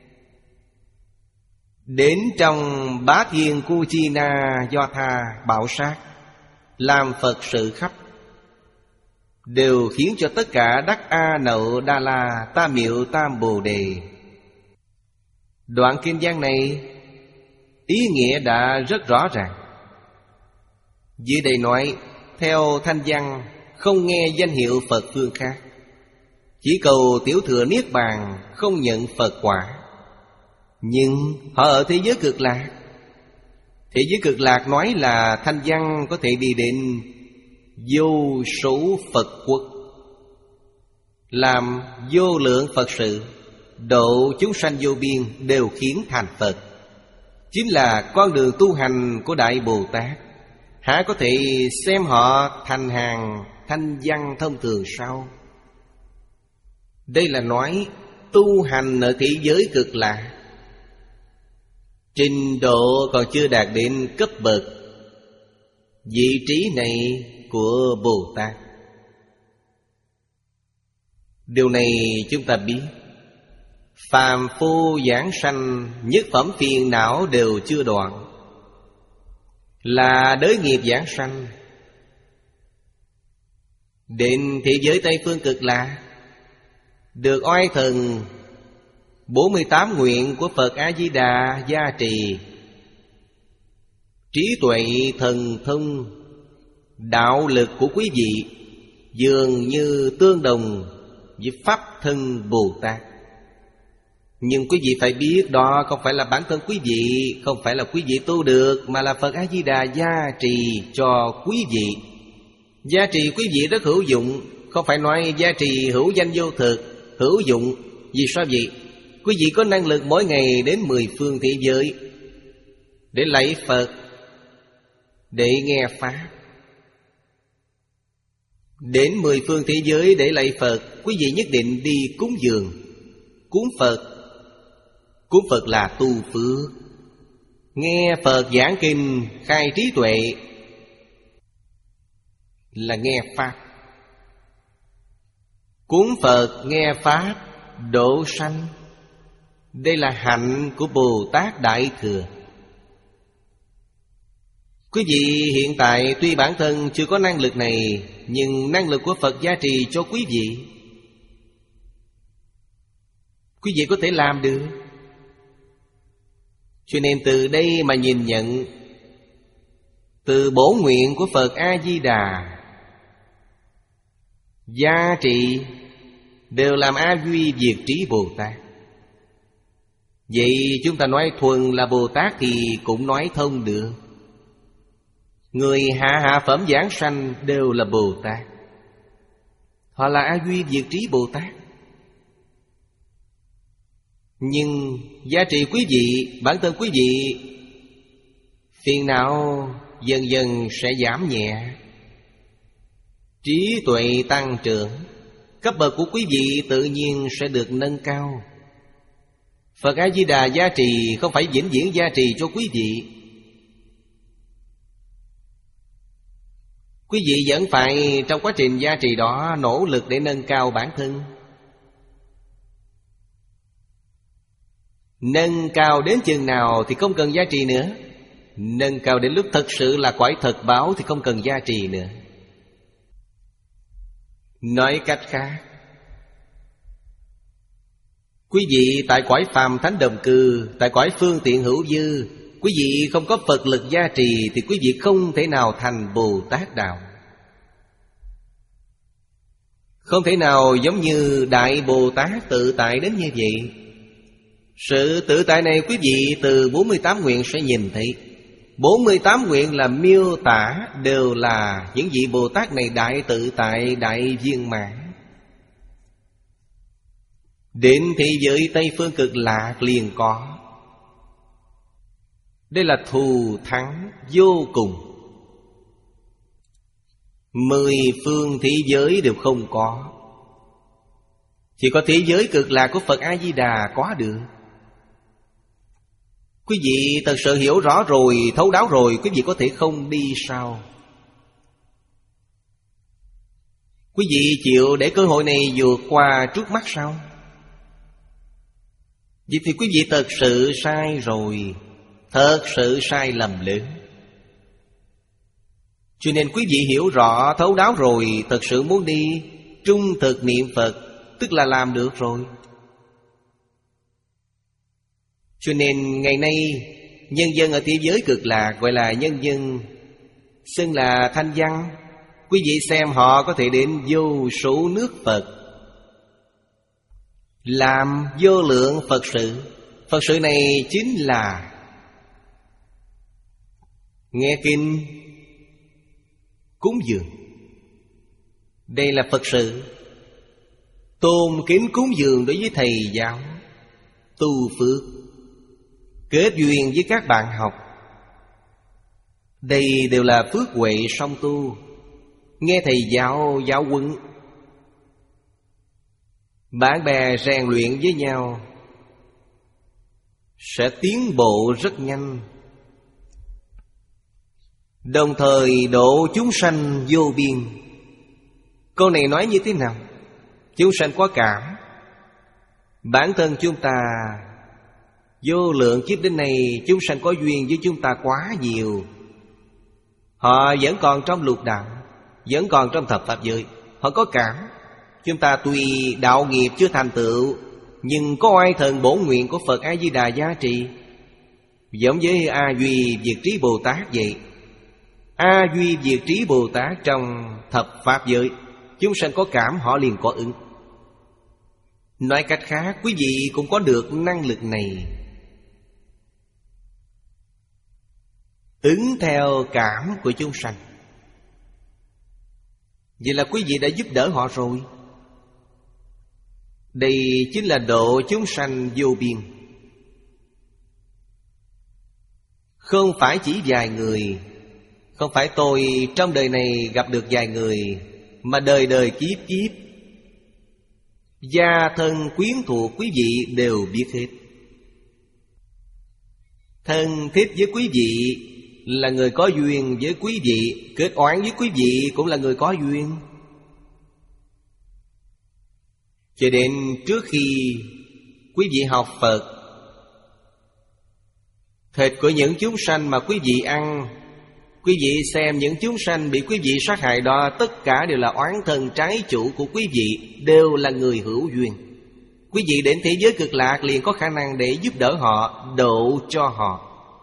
Đến trong Bá Thiên Cu Chi Na Do Tha Bảo Sát, làm Phật sự khắp, đều khiến cho tất cả đắc A Nậu Đa La Ta Miệu Tam Bồ Đề. Đoạn kinh văn này ý nghĩa đã rất rõ ràng. Dưới đây nói, theo thanh văn không nghe danh hiệu Phật phương khác, chỉ cầu tiểu thừa niết bàn, không nhận Phật quả. Nhưng họ ở thế giới cực lạc. Thế giới cực lạc nói là thanh văn có thể đi đến vô số Phật quốc, làm vô lượng Phật sự, độ chúng sanh vô biên, đều khiến thành Phật. Chính là con đường tu hành của Đại Bồ Tát. Há có thể xem họ thành hàng thanh văn thông thường sao? Đây là nói tu hành ở thế giới cực lạc, trình độ còn chưa đạt đến cấp bậc vị trí này của Bồ Tát. Điều này chúng ta biết. Phàm phu giảng sanh, nhất phẩm phiền não đều chưa đoạn, là đới nghiệp giảng sanh. Đến thế giới Tây Phương cực lạc, được oai thần bốn mươi tám nguyện của Phật A-di-đà gia trì, trí tuệ thần thông, đạo lực của quý vị dường như tương đồng với Pháp thân Bồ Tát. Nhưng quý vị phải biết đó không phải là bản thân quý vị, không phải là quý vị tu được, mà là Phật A-di-đà gia trì cho quý vị. Gia trì quý vị rất hữu dụng, không phải nói gia trì hữu danh vô thực, hữu dụng. Vì sao vậy? Quý vị có năng lực mỗi ngày đến mười phương thế giới để lạy Phật, để nghe Pháp. Đến mười phương thế giới để lạy Phật, quý vị nhất định đi cúng dường, cúng Phật. Cúng Phật là tu phước. Nghe Phật giảng kinh khai trí tuệ là nghe Pháp. Cúng Phật nghe Pháp độ sanh Đây là hạnh của Bồ Tát Đại Thừa. Quý vị hiện tại tuy bản thân chưa có năng lực này, nhưng năng lực của Phật gia trì cho quý vị. Quý vị có thể làm được. Cho nên từ đây mà nhìn nhận, từ bổ nguyện của Phật A-di-đà, gia trị đều làm A Duy Diệt Trí Bồ Tát. Vậy chúng ta nói thuần là Bồ Tát thì cũng nói thông được. Người hạ hạ phẩm giảng sanh đều là Bồ Tát. Họ là A Duy Diệt Trí Bồ Tát. Nhưng giá trị quý vị, bản thân quý vị, phiền não dần dần sẽ giảm nhẹ, trí tuệ tăng trưởng, cấp bậc của quý vị tự nhiên sẽ được nâng cao. Phật A-di-đà gia trì không phải vĩnh viễn gia trì cho quý vị. Quý vị vẫn phải trong quá trình gia trì đó nỗ lực để nâng cao bản thân. Nâng cao đến chừng nào thì không cần gia trì nữa. Nâng cao đến lúc thật sự là cõi thật báo thì không cần gia trì nữa. Nói cách khác, quý vị tại cõi phàm thánh đồng cư, tại cõi phương tiện hữu dư, quý vị không có Phật lực gia trì thì quý vị không thể nào thành Bồ Tát Đạo. Không thể nào giống như Đại Bồ Tát tự tại đến như vậy. Sự tự tại này quý vị từ bốn mươi tám nguyện sẽ nhìn thấy. Bốn mươi tám nguyện là miêu tả đều là những vị Bồ Tát này đại tự tại, đại viên mãn. Đến thế giới Tây Phương Cực Lạc liền có. Đây là thù thắng vô cùng. Mười phương thế giới đều không có. Chỉ có thế giới Cực Lạc của Phật A-di-đà có được. Quý vị thật sự hiểu rõ rồi, thấu đáo rồi, quý vị có thể không đi sao? Quý vị chịu để cơ hội này vượt qua trước mắt sao? Vậy thì quý vị thật sự sai rồi, thật sự sai lầm lớn. Cho nên quý vị hiểu rõ, thấu đáo rồi, thật sự muốn đi trung thực niệm Phật, tức là làm được rồi. Cho nên ngày nay nhân dân ở thế giới Cực Lạc gọi là nhân dân, xưng là thanh văn. Quý vị xem họ có thể đến vô số nước Phật, làm vô lượng Phật sự. Phật sự này chính là nghe kinh, cúng dường. Đây là Phật sự. Tôn kính cúng dường đối với thầy giáo, tu phước, kết duyên với các bạn học. Đây đều là phước huệ song tu. Nghe thầy giáo giáo huấn, bạn bè rèn luyện với nhau, sẽ tiến bộ rất nhanh. Đồng thời độ chúng sanh vô biên. Câu này nói như thế nào? Chúng sanh có cảm. Bản thân chúng ta vô lượng kiếp đến nay, chúng sanh có duyên với chúng ta quá nhiều. Họ vẫn còn trong lục đạo, vẫn còn trong thập pháp giới. Họ có cảm. Chúng ta tuy đạo nghiệp chưa thành tựu, nhưng có oai thần bổn nguyện của Phật A-di-đà gia trì, giống với A Duy Diệt Trí Bồ Tát vậy. A Duy Diệt Trí Bồ Tát trong thập pháp giới, chúng sanh có cảm họ liền có ứng. Nói cách khác, quý vị cũng có được năng lực này, ứng theo cảm của chúng sanh. Vậy là quý vị đã giúp đỡ họ rồi. Đây chính là độ chúng sanh vô biên. Không phải chỉ vài người, không phải tôi trong đời này gặp được vài người, mà đời đời kiếp kiếp, gia thân quyến thuộc quý vị đều biết hết. Thân thiết với quý vị là người có duyên với quý vị, kết oán với quý vị cũng là người có duyên. Cho đến trước khi quý vị học Phật, Thịt của những chúng sanh mà quý vị ăn, quý vị xem những chúng sanh bị quý vị sát hại đó, tất cả đều là oán thân trái chủ của quý vị, đều là người hữu duyên. Quý vị đến thế giới cực lạc liền có khả năng để giúp đỡ họ, độ cho họ.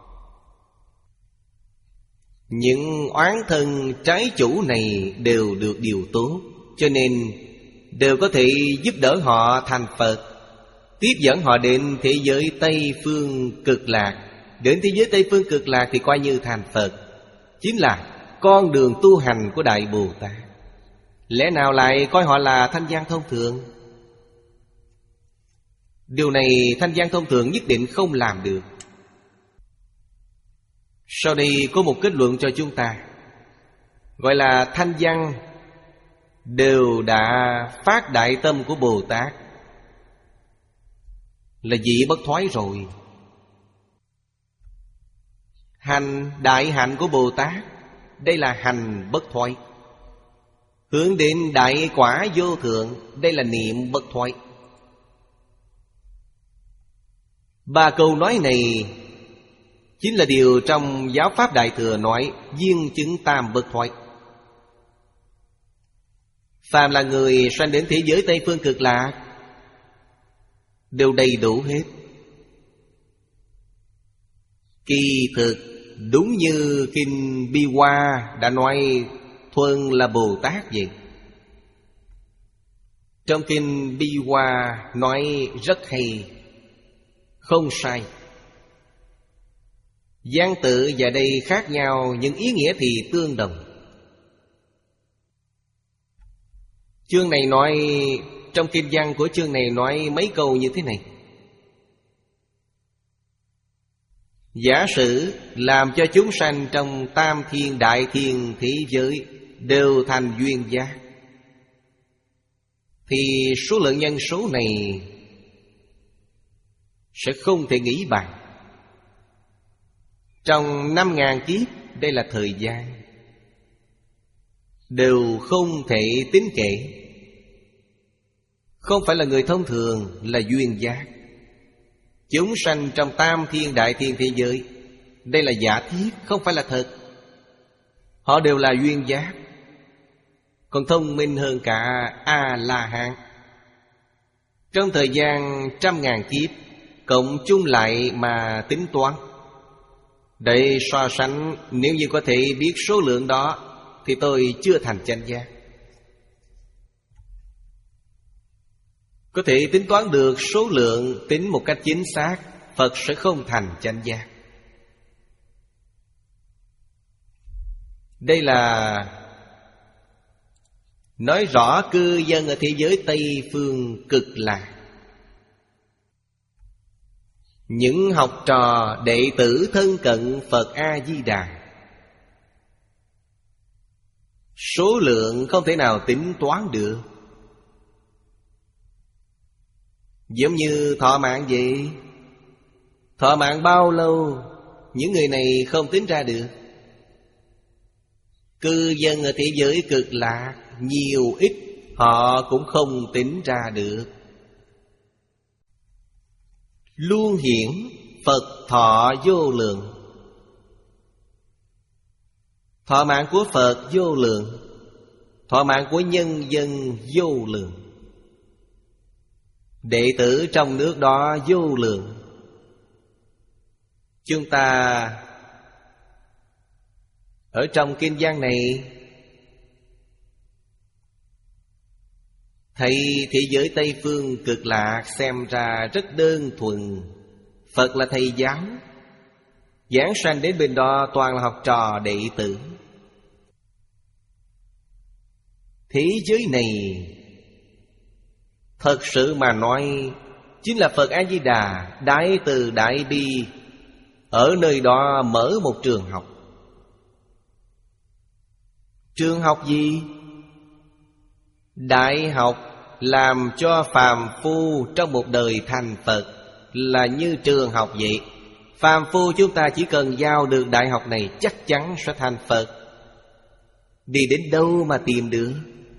Những oán thân trái chủ này đều được điều tốt, cho nên đều có thể giúp đỡ họ thành Phật, tiếp dẫn họ đến thế giới Tây Phương Cực Lạc. Đến thế giới Tây Phương Cực Lạc thì coi như thành Phật, chính là con đường tu hành của Đại Bồ Tát. Lẽ nào lại coi họ là thanh văn thông thường? Điều này thanh văn thông thường nhất định không làm được. Sau đây có một kết luận cho chúng ta, gọi là thanh văn đều đã phát đại tâm của Bồ Tát, là vị bất thoái rồi. Hành đại hạnh của Bồ Tát, đây là hành bất thoái. Hướng đến đại quả vô thượng, đây là niệm bất thoái. Ba câu nói này chính là điều trong giáo pháp Đại Thừa nói duyên chứng tam bất thoái. Phàm là người sanh đến thế giới Tây Phương Cực Lạc đều đầy đủ hết. Kỳ thực đúng như Kinh Bi Hoa đã nói thuần là Bồ Tát vậy. Trong Kinh Bi Hoa nói rất hay, không sai. Văn tự và đây khác nhau, nhưng ý nghĩa thì tương đồng. Chương này nói, trong kinh văn của chương này nói mấy câu như thế này: giả sử làm cho chúng sanh trong tam thiên đại thiên thế giới đều thành duyên giác, thì số lượng nhân số này sẽ không thể nghĩ bàn. Trong năm ngàn kiếp, đây là thời gian, đều không thể tính kể. Không phải là người thông thường, là duyên giác. Chúng sanh trong tam thiên đại thiên thế giới, đây là giả thiết, không phải là thật. Họ đều là duyên giác, còn thông minh hơn cả A-la-hán. Trong thời gian trăm ngàn kiếp, cộng chung lại mà tính toán, để so sánh, nếu như có thể biết số lượng đó thì tôi chưa thành chánh giác. Có thể tính toán được số lượng, tính một cách chính xác, Phật sẽ không thành chánh giác. Đây là nói rõ cư dân ở thế giới Tây Phương Cực Lạc. Những học trò đệ tử thân cận Phật A-di-đà, số lượng không thể nào tính toán được. Giống như thọ mạng vậy, thọ mạng bao lâu, những người này không tính ra được. Cư dân ở thế giới Cực Lạc nhiều ít, họ cũng không tính ra được. Luôn hiển Phật thọ vô lượng. Thọ mạng của Phật vô lượng, thọ mạng của nhân dân vô lượng, đệ tử trong nước đó vô lượng. Chúng ta ở trong kinh văn này thấy thế giới Tây Phương Cực Lạc xem ra rất đơn thuần. Phật là thầy giáo, giảng sanh đến bên đó toàn là học trò đệ tử. Thế giới này thật sự mà nói chính là Phật A-di-đà Đại Từ Đại Bi ở nơi đó mở một trường học. Trường học gì? Đại học làm cho phàm phu trong một đời thành Phật, là như trường học vậy. Phàm phu chúng ta chỉ cần vào được đại học này chắc chắn sẽ thành Phật. Đi đến đâu mà tìm được?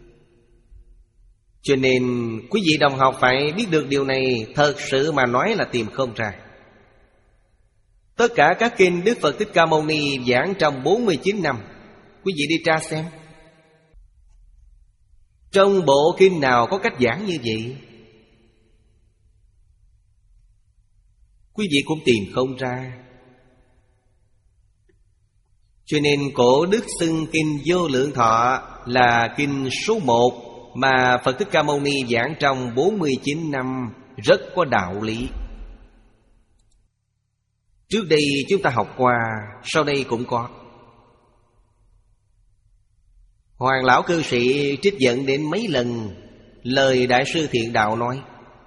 Cho nên quý vị đồng học phải biết được điều này, thật sự mà nói là tìm không ra. Tất cả các kinh Đức Phật Thích Ca Mâu Ni giảng trong bốn mươi chín năm. Quý vị đi tra xem, trong bộ kinh nào có cách giảng như vậy? Quý vị cũng tìm không ra. Cho nên cổ đức xưng kinh Vô Lượng Thọ là kinh số một mà Phật Thích Ca Mâu Ni giảng trong bốn mươi chín năm, rất có đạo lý. Trước đây chúng ta học qua, sau đây cũng có. Hoàng lão cư sĩ trích dẫn đến mấy lần lời Đại sư Thiện Đạo nói.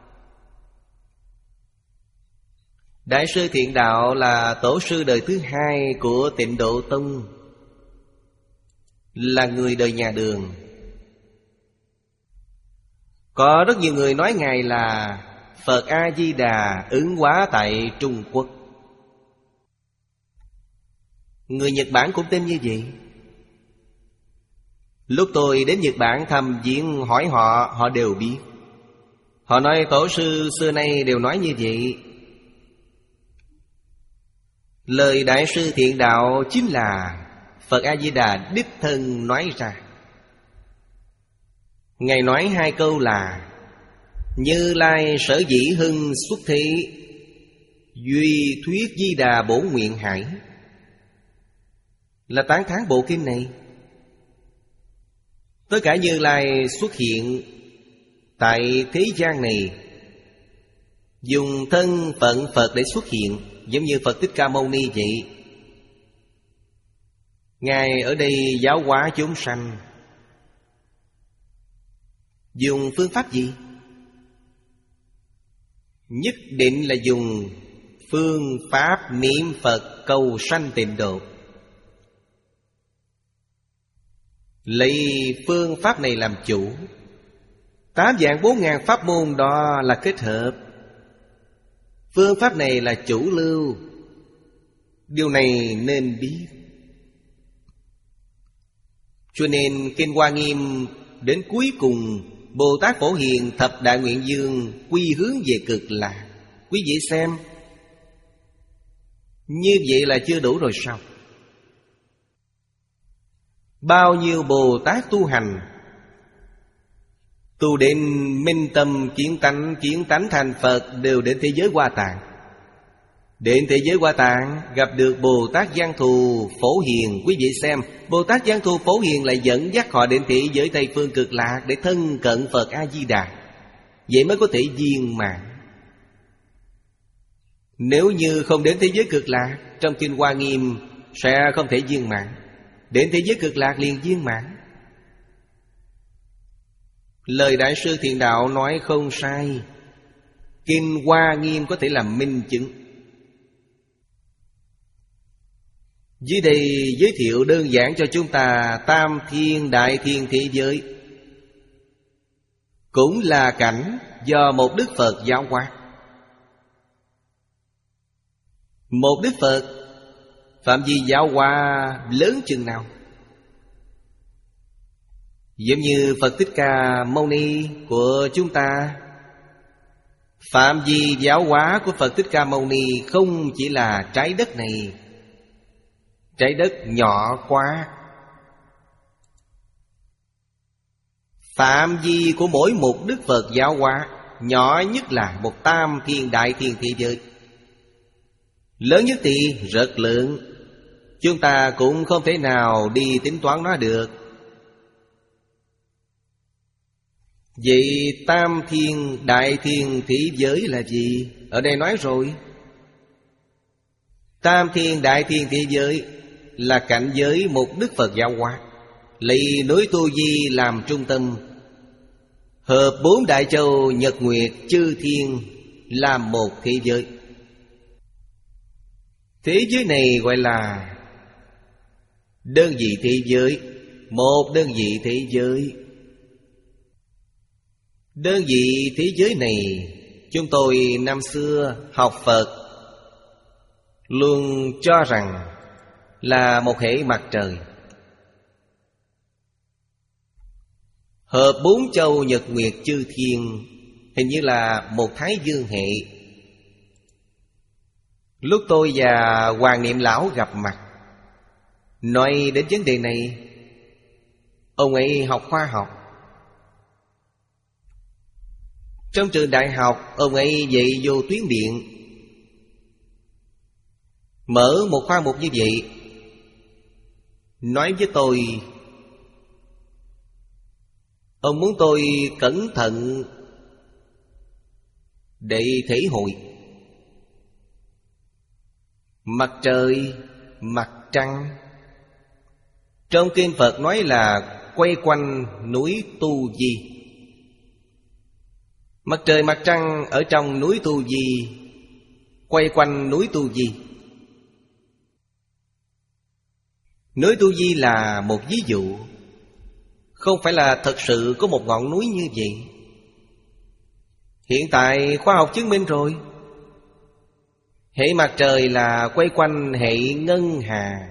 Đại sư Thiện Đạo là tổ sư đời thứ hai của Tịnh Độ Tông, là người đời nhà Đường. Có rất nhiều người nói Ngài là Phật A-di-đà ứng hóa tại Trung Quốc. Người Nhật Bản cũng tin như vậy. Lúc tôi đến Nhật Bản thăm viếng hỏi họ, họ đều biết. Họ nói tổ sư xưa nay đều nói như vậy. Lời Đại sư Thiện Đạo chính là Phật A-di-đà đích thân nói ra. Ngài nói hai câu là: Như Lai sở dĩ hưng xuất thế, duy thuyết Di Đà bổn nguyện hải, là tán thán bộ kinh này. Tất cả Như Lai xuất hiện tại thế gian này, dùng thân phận Phật để xuất hiện, giống như Phật Thích Ca Mâu Ni vậy. Ngài ở đây giáo hóa chúng sanh, dùng phương pháp gì? Nhất định là dùng phương pháp niệm Phật cầu sanh tịnh độ. Lấy phương pháp này làm chủ. Tám vạn bốn ngàn pháp môn đó là kết hợp. Phương pháp này là chủ lưu. Điều này nên biết. Cho nên Kinh Hoa Nghiêm đến cuối cùng, Bồ Tát Phổ Hiền Thập Đại Nguyện Dương quy hướng về Cực Lạc. Quý vị xem, như vậy là chưa đủ rồi sao? Bao nhiêu Bồ Tát tu hành, tu đến minh tâm kiến tánh, kiến tánh thành Phật, đều đến thế giới Hoa Tạng. Đến thế giới Hoa Tạng gặp được Bồ Tát Giang Thù Phổ Hiền. Quý vị xem, Bồ Tát Giang Thù Phổ Hiền lại dẫn dắt họ đến thế giới Tây Phương Cực Lạc để thân cận Phật A-di-đà. Vậy mới có thể viên mãn. Nếu như không đến thế giới Cực Lạc, trong Kinh Hoa Nghiêm sẽ không thể viên mãn. Đến thế giới Cực Lạc liền viên mãn. Lời Đại sư Thiện Đạo nói không sai. Kinh Hoa Nghiêm có thể làm minh chứng. Dưới đây giới thiệu đơn giản cho chúng ta Tam Thiên Đại Thiên thế giới, cũng là cảnh do một Đức Phật giáo hóa. Một Đức Phật phạm vi giáo hóa lớn chừng nào? Giống như Phật Thích Ca Mâu Ni của chúng ta, phạm vi giáo hóa của Phật Thích Ca Mâu Ni không chỉ là trái đất này. Trái đất nhỏ quá. Phạm vi của mỗi một Đức Phật giáo hóa nhỏ nhất là một Tam Thiên Đại Thiên thế giới. Lớn nhất thì rất lớn, chúng ta cũng không thể nào đi tính toán nó được. Vậy Tam Thiên Đại Thiên thế giới là gì? Ở đây nói rồi. Tam Thiên Đại Thiên thế giới là cảnh giới một Đức Phật giáo hóa, lấy núi Tu Di làm trung tâm, hợp bốn đại châu nhật nguyệt chư thiên làm một thế giới. Thế giới này gọi là đơn vị thế giới. Một đơn vị thế giới. Đơn vị thế giới này, chúng tôi năm xưa học Phật luôn cho rằng là một hệ mặt trời, hợp bốn châu nhật nguyệt chư thiên, hình như là một thái dương hệ. Lúc tôi và Hoàng Niệm Lão gặp mặt, nói đến vấn đề này, ông ấy học khoa học. Trong trường đại học, ông ấy dạy vô tuyến điện, mở một khoa mục như vậy. Nói với tôi, ông muốn tôi cẩn thận để thể hội mặt trời, mặt trăng. Trong kinh Phật nói là quay quanh núi Tu Di. Mặt trời mặt trăng ở trong núi Tu Di, quay quanh núi Tu Di. Núi Tu Di là một ví dụ, không phải là thật sự có một ngọn núi như vậy. Hiện tại khoa học chứng minh rồi, hệ mặt trời là quay quanh hệ ngân hà.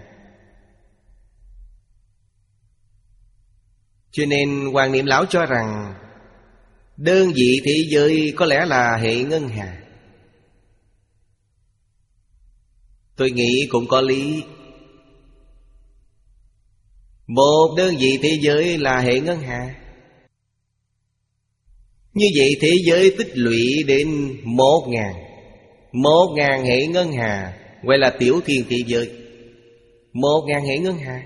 Cho nên Hoàng Niệm Lão cho rằng đơn vị thế giới có lẽ là hệ ngân hà. Tôi nghĩ cũng có lý. Một đơn vị thế giới là hệ ngân hà. Như vậy thế giới tích lũy đến một ngàn Một ngàn hệ ngân hà gọi là tiểu thiên thế giới. Một ngàn hệ ngân hà,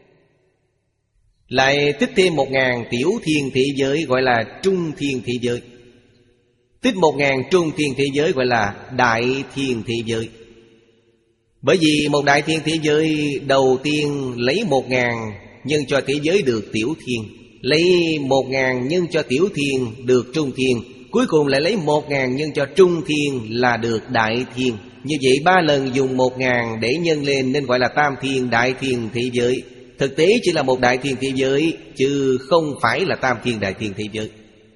lại tích thêm một ngàn tiểu thiên thế giới gọi là trung thiên thế giới. Tích một ngàn trung thiên thế giới gọi là đại thiên thế giới. Bởi vì một đại thiên thế giới đầu tiên lấy một ngàn nhân cho thế giới được tiểu thiên, lấy một ngàn nhân cho tiểu thiên được trung thiên, cuối cùng lại lấy một ngàn nhân cho trung thiên là được đại thiên. Như vậy ba lần dùng một ngàn để nhân lên nên gọi là tam thiên đại thiên thế giới. Thực tế chỉ là một đại thiên thế giới, chứ không phải là tam thiên đại thiên thế giới.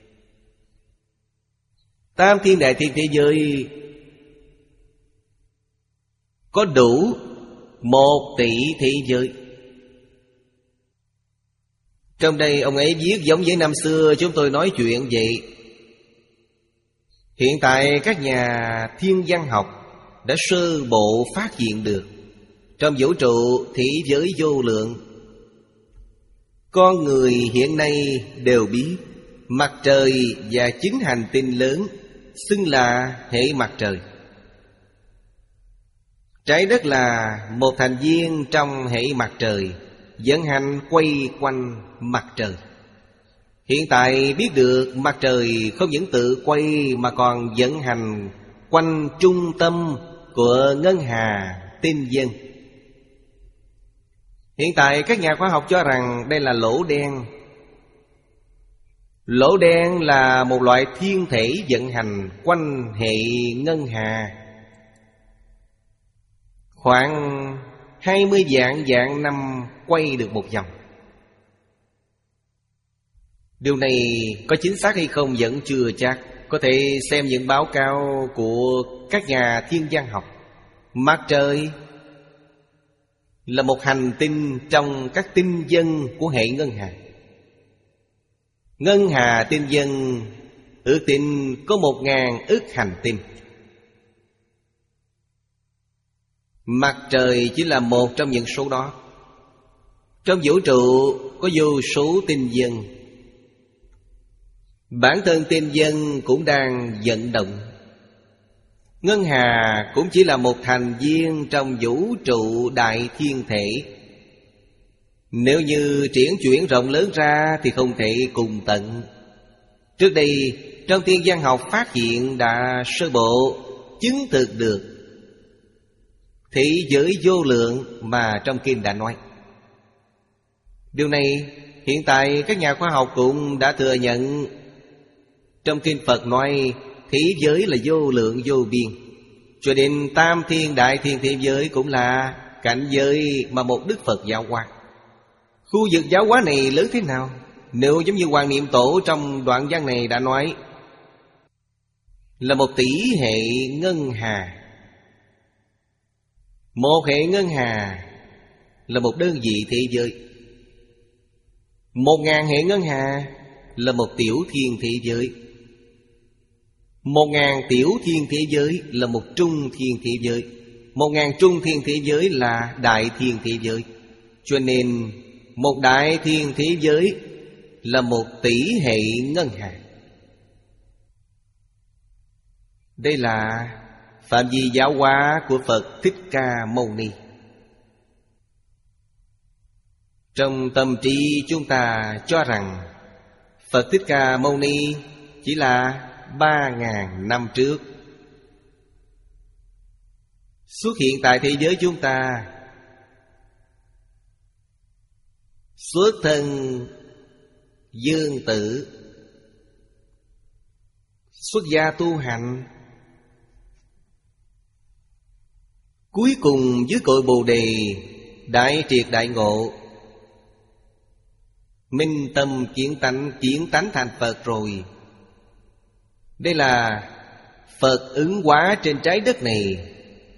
Tam thiên đại thiên thế giới có đủ một tỷ thế giới. Trong đây ông ấy viết giống với năm xưa chúng tôi nói chuyện vậy. Hiện tại các nhà thiên văn học đã sơ bộ phát hiện được trong vũ trụ thế giới vô lượng, con người hiện nay đều biết mặt trời và chính hành tinh lớn xưng là hệ mặt trời. Trái đất là một thành viên trong hệ mặt trời, vận hành quay quanh mặt trời. Hiện tại biết được mặt trời không những tự quay mà còn vận hành quanh trung tâm của ngân hà tinh vân. Hiện tại các nhà khoa học cho rằng đây là lỗ đen. Lỗ đen là một loại thiên thể vận hành quanh hệ ngân hà khoảng hai mươi vạn vạn năm quay được một vòng. Điều này có chính xác hay không vẫn chưa chắc. Có thể xem những báo cáo của các nhà thiên văn học. Mặt trời là một hành tinh trong các tinh vân của hệ ngân hà. Ngân hà tinh vân ước tính có một ngàn ức hành tinh. Mặt trời chỉ là một trong những số đó. Trong vũ trụ có vô số tinh vân. Bản thân tinh vân cũng đang vận động. Ngân hà cũng chỉ là một thành viên trong vũ trụ đại thiên thể. Nếu như triển chuyển rộng lớn ra thì không thể cùng tận. Trước đây trong thiên văn học phát hiện đã sơ bộ chứng thực được thế giới vô lượng mà trong kinh đã nói. Điều này hiện tại các nhà khoa học cũng đã thừa nhận. Trong kinh Phật nói thế giới là vô lượng vô biên, cho đến tam thiên đại thiên thế giới cũng là cảnh giới mà một Đức Phật giáo hóa. Khu vực giáo hóa này lớn thế nào? Nếu giống như Hoàng Niệm Tổ trong đoạn văn này đã nói là một tỷ hệ ngân hà. Một hệ ngân hà là một đơn vị thế giới. Một ngàn hệ ngân hà là một tiểu thiên thế giới. Một ngàn tiểu thiên thế giới là một trung thiên thế giới. Một ngàn trung thiên thế giới là đại thiên thế giới. Cho nên một đại thiên thế giới là một tỷ hệ ngân hà. Đây là phạm vi giáo hóa của Phật Thích Ca Mâu Ni. Trong tâm trí chúng ta cho rằng Phật Thích Ca Mâu Ni chỉ là ba ngàn năm trước xuất hiện tại thế giới chúng ta, xuất thân dương tử, xuất gia tu hành, cuối cùng dưới cội Bồ Đề đại triệt đại ngộ, minh tâm kiến tánh, kiến tánh thành Phật rồi. Đây là Phật ứng hóa trên trái đất này.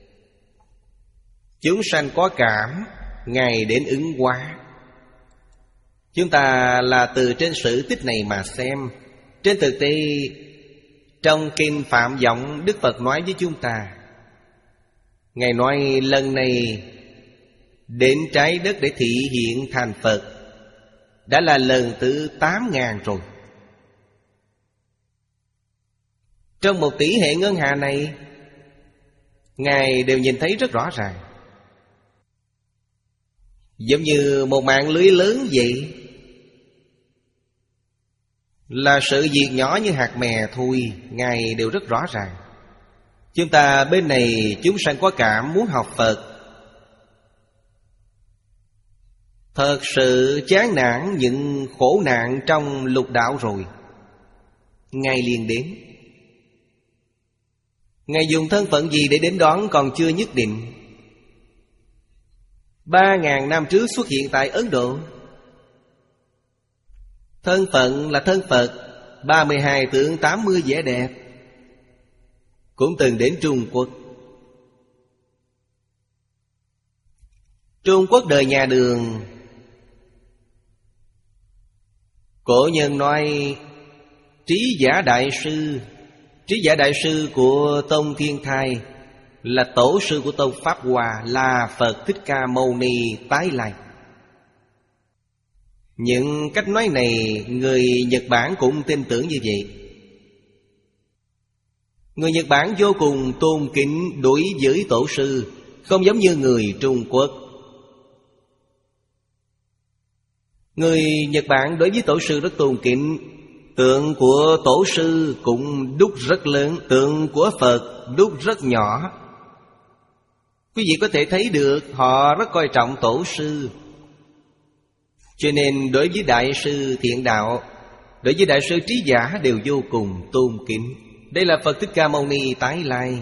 Chúng sanh có cảm, Ngài đến ứng hóa. Chúng ta là từ trên sử tích này mà xem. Trên thực tế, trong kinh Phạm Vọng, Đức Phật nói với chúng ta, Ngài nói lần này đến trái đất để thị hiện thành Phật đã là lần thứ tám ngàn rồi. Trong một tỷ hệ ngân hà này, Ngài đều nhìn thấy rất rõ ràng, giống như một mạng lưới lớn vậy, là sự việc nhỏ như hạt mè thôi, Ngài đều rất rõ ràng. Chúng ta bên này chúng sanh có cảm muốn học Phật, thật sự chán nản những khổ nạn trong lục đạo rồi, Ngài liền đến. Ngài dùng thân phận gì để đến đón còn chưa nhất định. Ba ngàn năm trước xuất hiện tại Ấn Độ. Thân phận là thân Phật, ba mươi hai tướng tám mươi vẻ đẹp. Cũng từng đến Trung Quốc. Trung Quốc đời nhà Đường, cổ nhân nói trí giả đại sư. Trí giả đại sư của Tông Thiên Thai là tổ sư của Tông Pháp Hoa, là Phật Thích Ca Mâu Ni tái lai. Những cách nói này người Nhật Bản cũng tin tưởng như vậy. Người Nhật Bản vô cùng tôn kính đối với tổ sư, không giống như người Trung Quốc. Người Nhật Bản đối với tổ sư rất tôn kính. Tượng của tổ sư cũng đúc rất lớn, tượng của Phật đúc rất nhỏ. Quý vị có thể thấy được họ rất coi trọng tổ sư. Cho nên đối với Đại sư Thiện Đạo, đối với Đại sư Trí Giả đều vô cùng tôn kính. Đây là Phật Thích Ca Mâu Ni tái lai.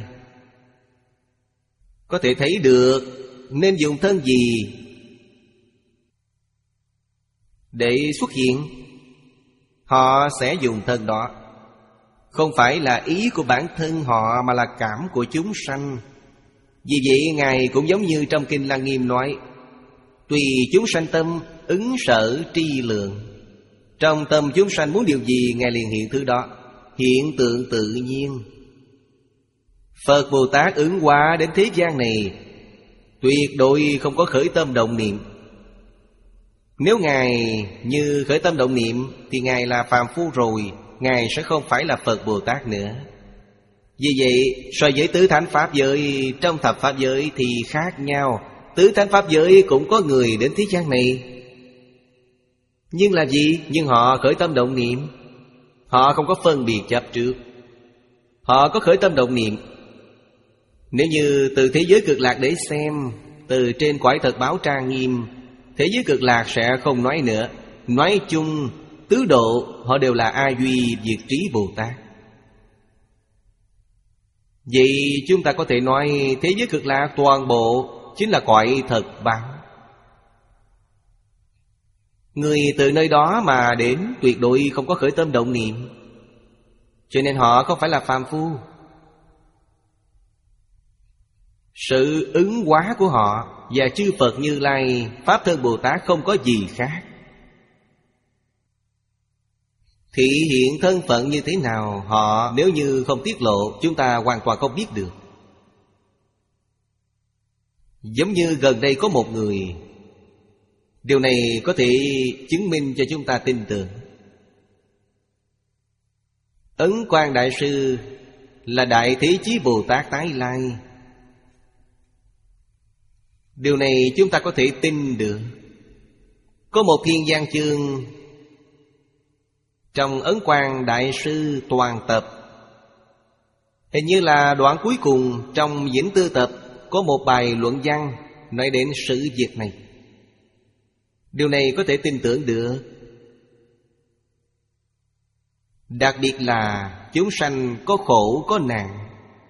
Có thể thấy được nên dùng thân gì để xuất hiện, họ sẽ dùng thân đó. Không phải là ý của bản thân họ, mà là cảm của chúng sanh. Vì vậy Ngài cũng giống như trong Kinh Lăng Nghiêm nói, tùy chúng sanh tâm, ứng sở tri lượng. Trong tâm chúng sanh muốn điều gì, Ngài liền hiện thứ đó. Hiện tượng tự nhiên. Phật Bồ Tát ứng hóa đến thế gian này tuyệt đối không có khởi tâm động niệm. Nếu Ngài như khởi tâm động niệm thì Ngài là phàm phu rồi, Ngài sẽ không phải là Phật Bồ Tát nữa. Vì vậy so với tứ thánh Pháp giới, trong thập Pháp giới thì khác nhau. Tứ thánh Pháp giới cũng có người đến thế gian này, nhưng là gì? Nhưng họ khởi tâm động niệm. Họ không có phân biệt chấp trước. Họ có khởi tâm động niệm. Nếu như từ thế giới cực lạc để xem, từ trên cõi thật báo trang nghiêm, thế giới cực lạc sẽ không nói nữa. Nói chung tứ độ họ đều là A Duy Diệt Trí Bồ Tát. Vậy chúng ta có thể nói thế giới cực lạc toàn bộ chính là cõi thật báo. Người từ nơi đó mà đến tuyệt đối không có khởi tâm động niệm, cho nên họ không phải là phàm phu. Sự ứng hóa của họ và chư Phật Như Lai, Pháp Thân Bồ Tát không có gì khác. Thị hiện thân phận như thế nào, họ nếu như không tiết lộ, chúng ta hoàn toàn không biết được. Giống như gần đây có một người. Điều này có thể chứng minh cho chúng ta tin tưởng. Ấn Quang Đại Sư là Đại Thế Chí Bồ Tát tái lai. Điều này chúng ta có thể tin được. Có một thiên văn chương trong Ấn Quang Đại Sư toàn tập, hình như là đoạn cuối cùng trong Vĩnh Tư tập, có một bài luận văn nói đến sự việc này. Điều này có thể tin tưởng được. Đặc biệt là chúng sanh có khổ có nạn,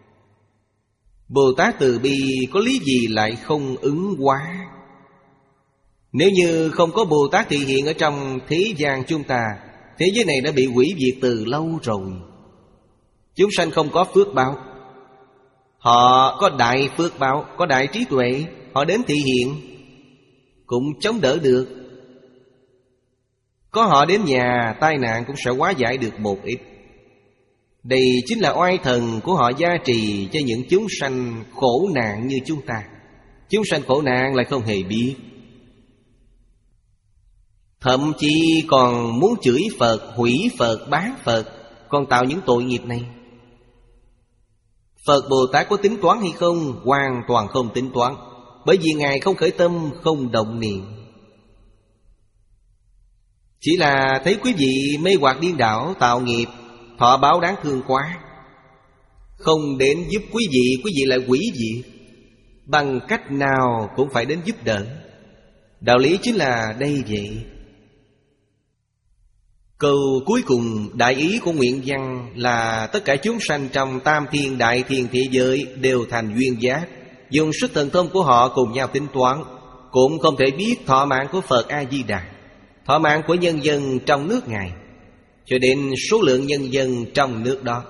Bồ Tát từ bi có lý gì lại không ứng hóa? Nếu như không có Bồ Tát thị hiện ở trong thế gian chúng ta, thế giới này đã bị hủy diệt từ lâu rồi. Chúng sanh không có phước báo, họ có đại phước báo, có đại trí tuệ, họ đến thị hiện cũng chống đỡ được. Có họ đến nhà, tai nạn cũng sẽ hóa giải được một ít. Đây chính là oai thần của họ gia trì cho những chúng sanh khổ nạn như chúng ta. Chúng sanh khổ nạn lại không hề biết, thậm chí còn muốn chửi Phật, hủy Phật, bán Phật, còn tạo những tội nghiệp này. Phật Bồ Tát có tính toán hay không? Hoàn toàn không tính toán, bởi vì Ngài không khởi tâm, không động niệm. Chỉ là thấy quý vị mê hoặc điên đảo, tạo nghiệp, thọ báo đáng thương quá, không đến giúp quý vị, quý vị lại hủy diệt. Bằng cách nào cũng phải đến giúp đỡ. Đạo lý chính là đây vậy. Câu cuối cùng đại ý của nguyện văn là tất cả chúng sanh trong tam thiên đại thiên thế giới đều thành duyên giác, dùng sức thần thông của họ cùng nhau tính toán, cũng không thể biết thọ mạng của Phật A-di-đà, thọ mạng của nhân dân trong nước Ngài, cho đến số lượng nhân dân trong nước đó.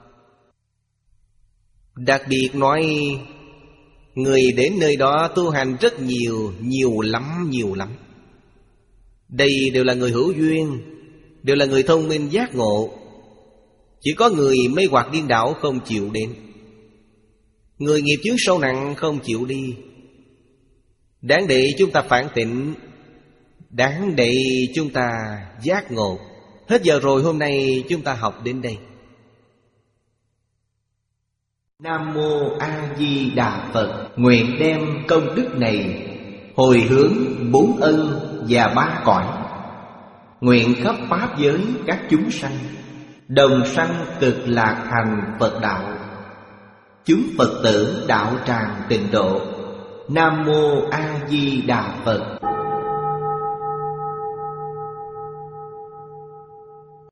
Đặc biệt nói người đến nơi đó tu hành rất nhiều, nhiều lắm, nhiều lắm. Đây đều là người hữu duyên, đều là người thông minh giác ngộ. Chỉ có người mê hoặc điên đảo không chịu đến, người nghiệp chướng sâu nặng không chịu đi. Đáng để chúng ta phản tỉnh, đáng để chúng ta giác ngộ. Hết giờ rồi, hôm nay chúng ta học đến đây. Nam Mô A Di Đà Phật. Nguyện đem công đức này hồi hướng bốn ân và ba cõi, nguyện khắp pháp giới các chúng sanh đồng sanh cực lạc thành Phật đạo, chúng Phật tử đạo tràng tịnh độ. Nam Mô A Di Đà Phật.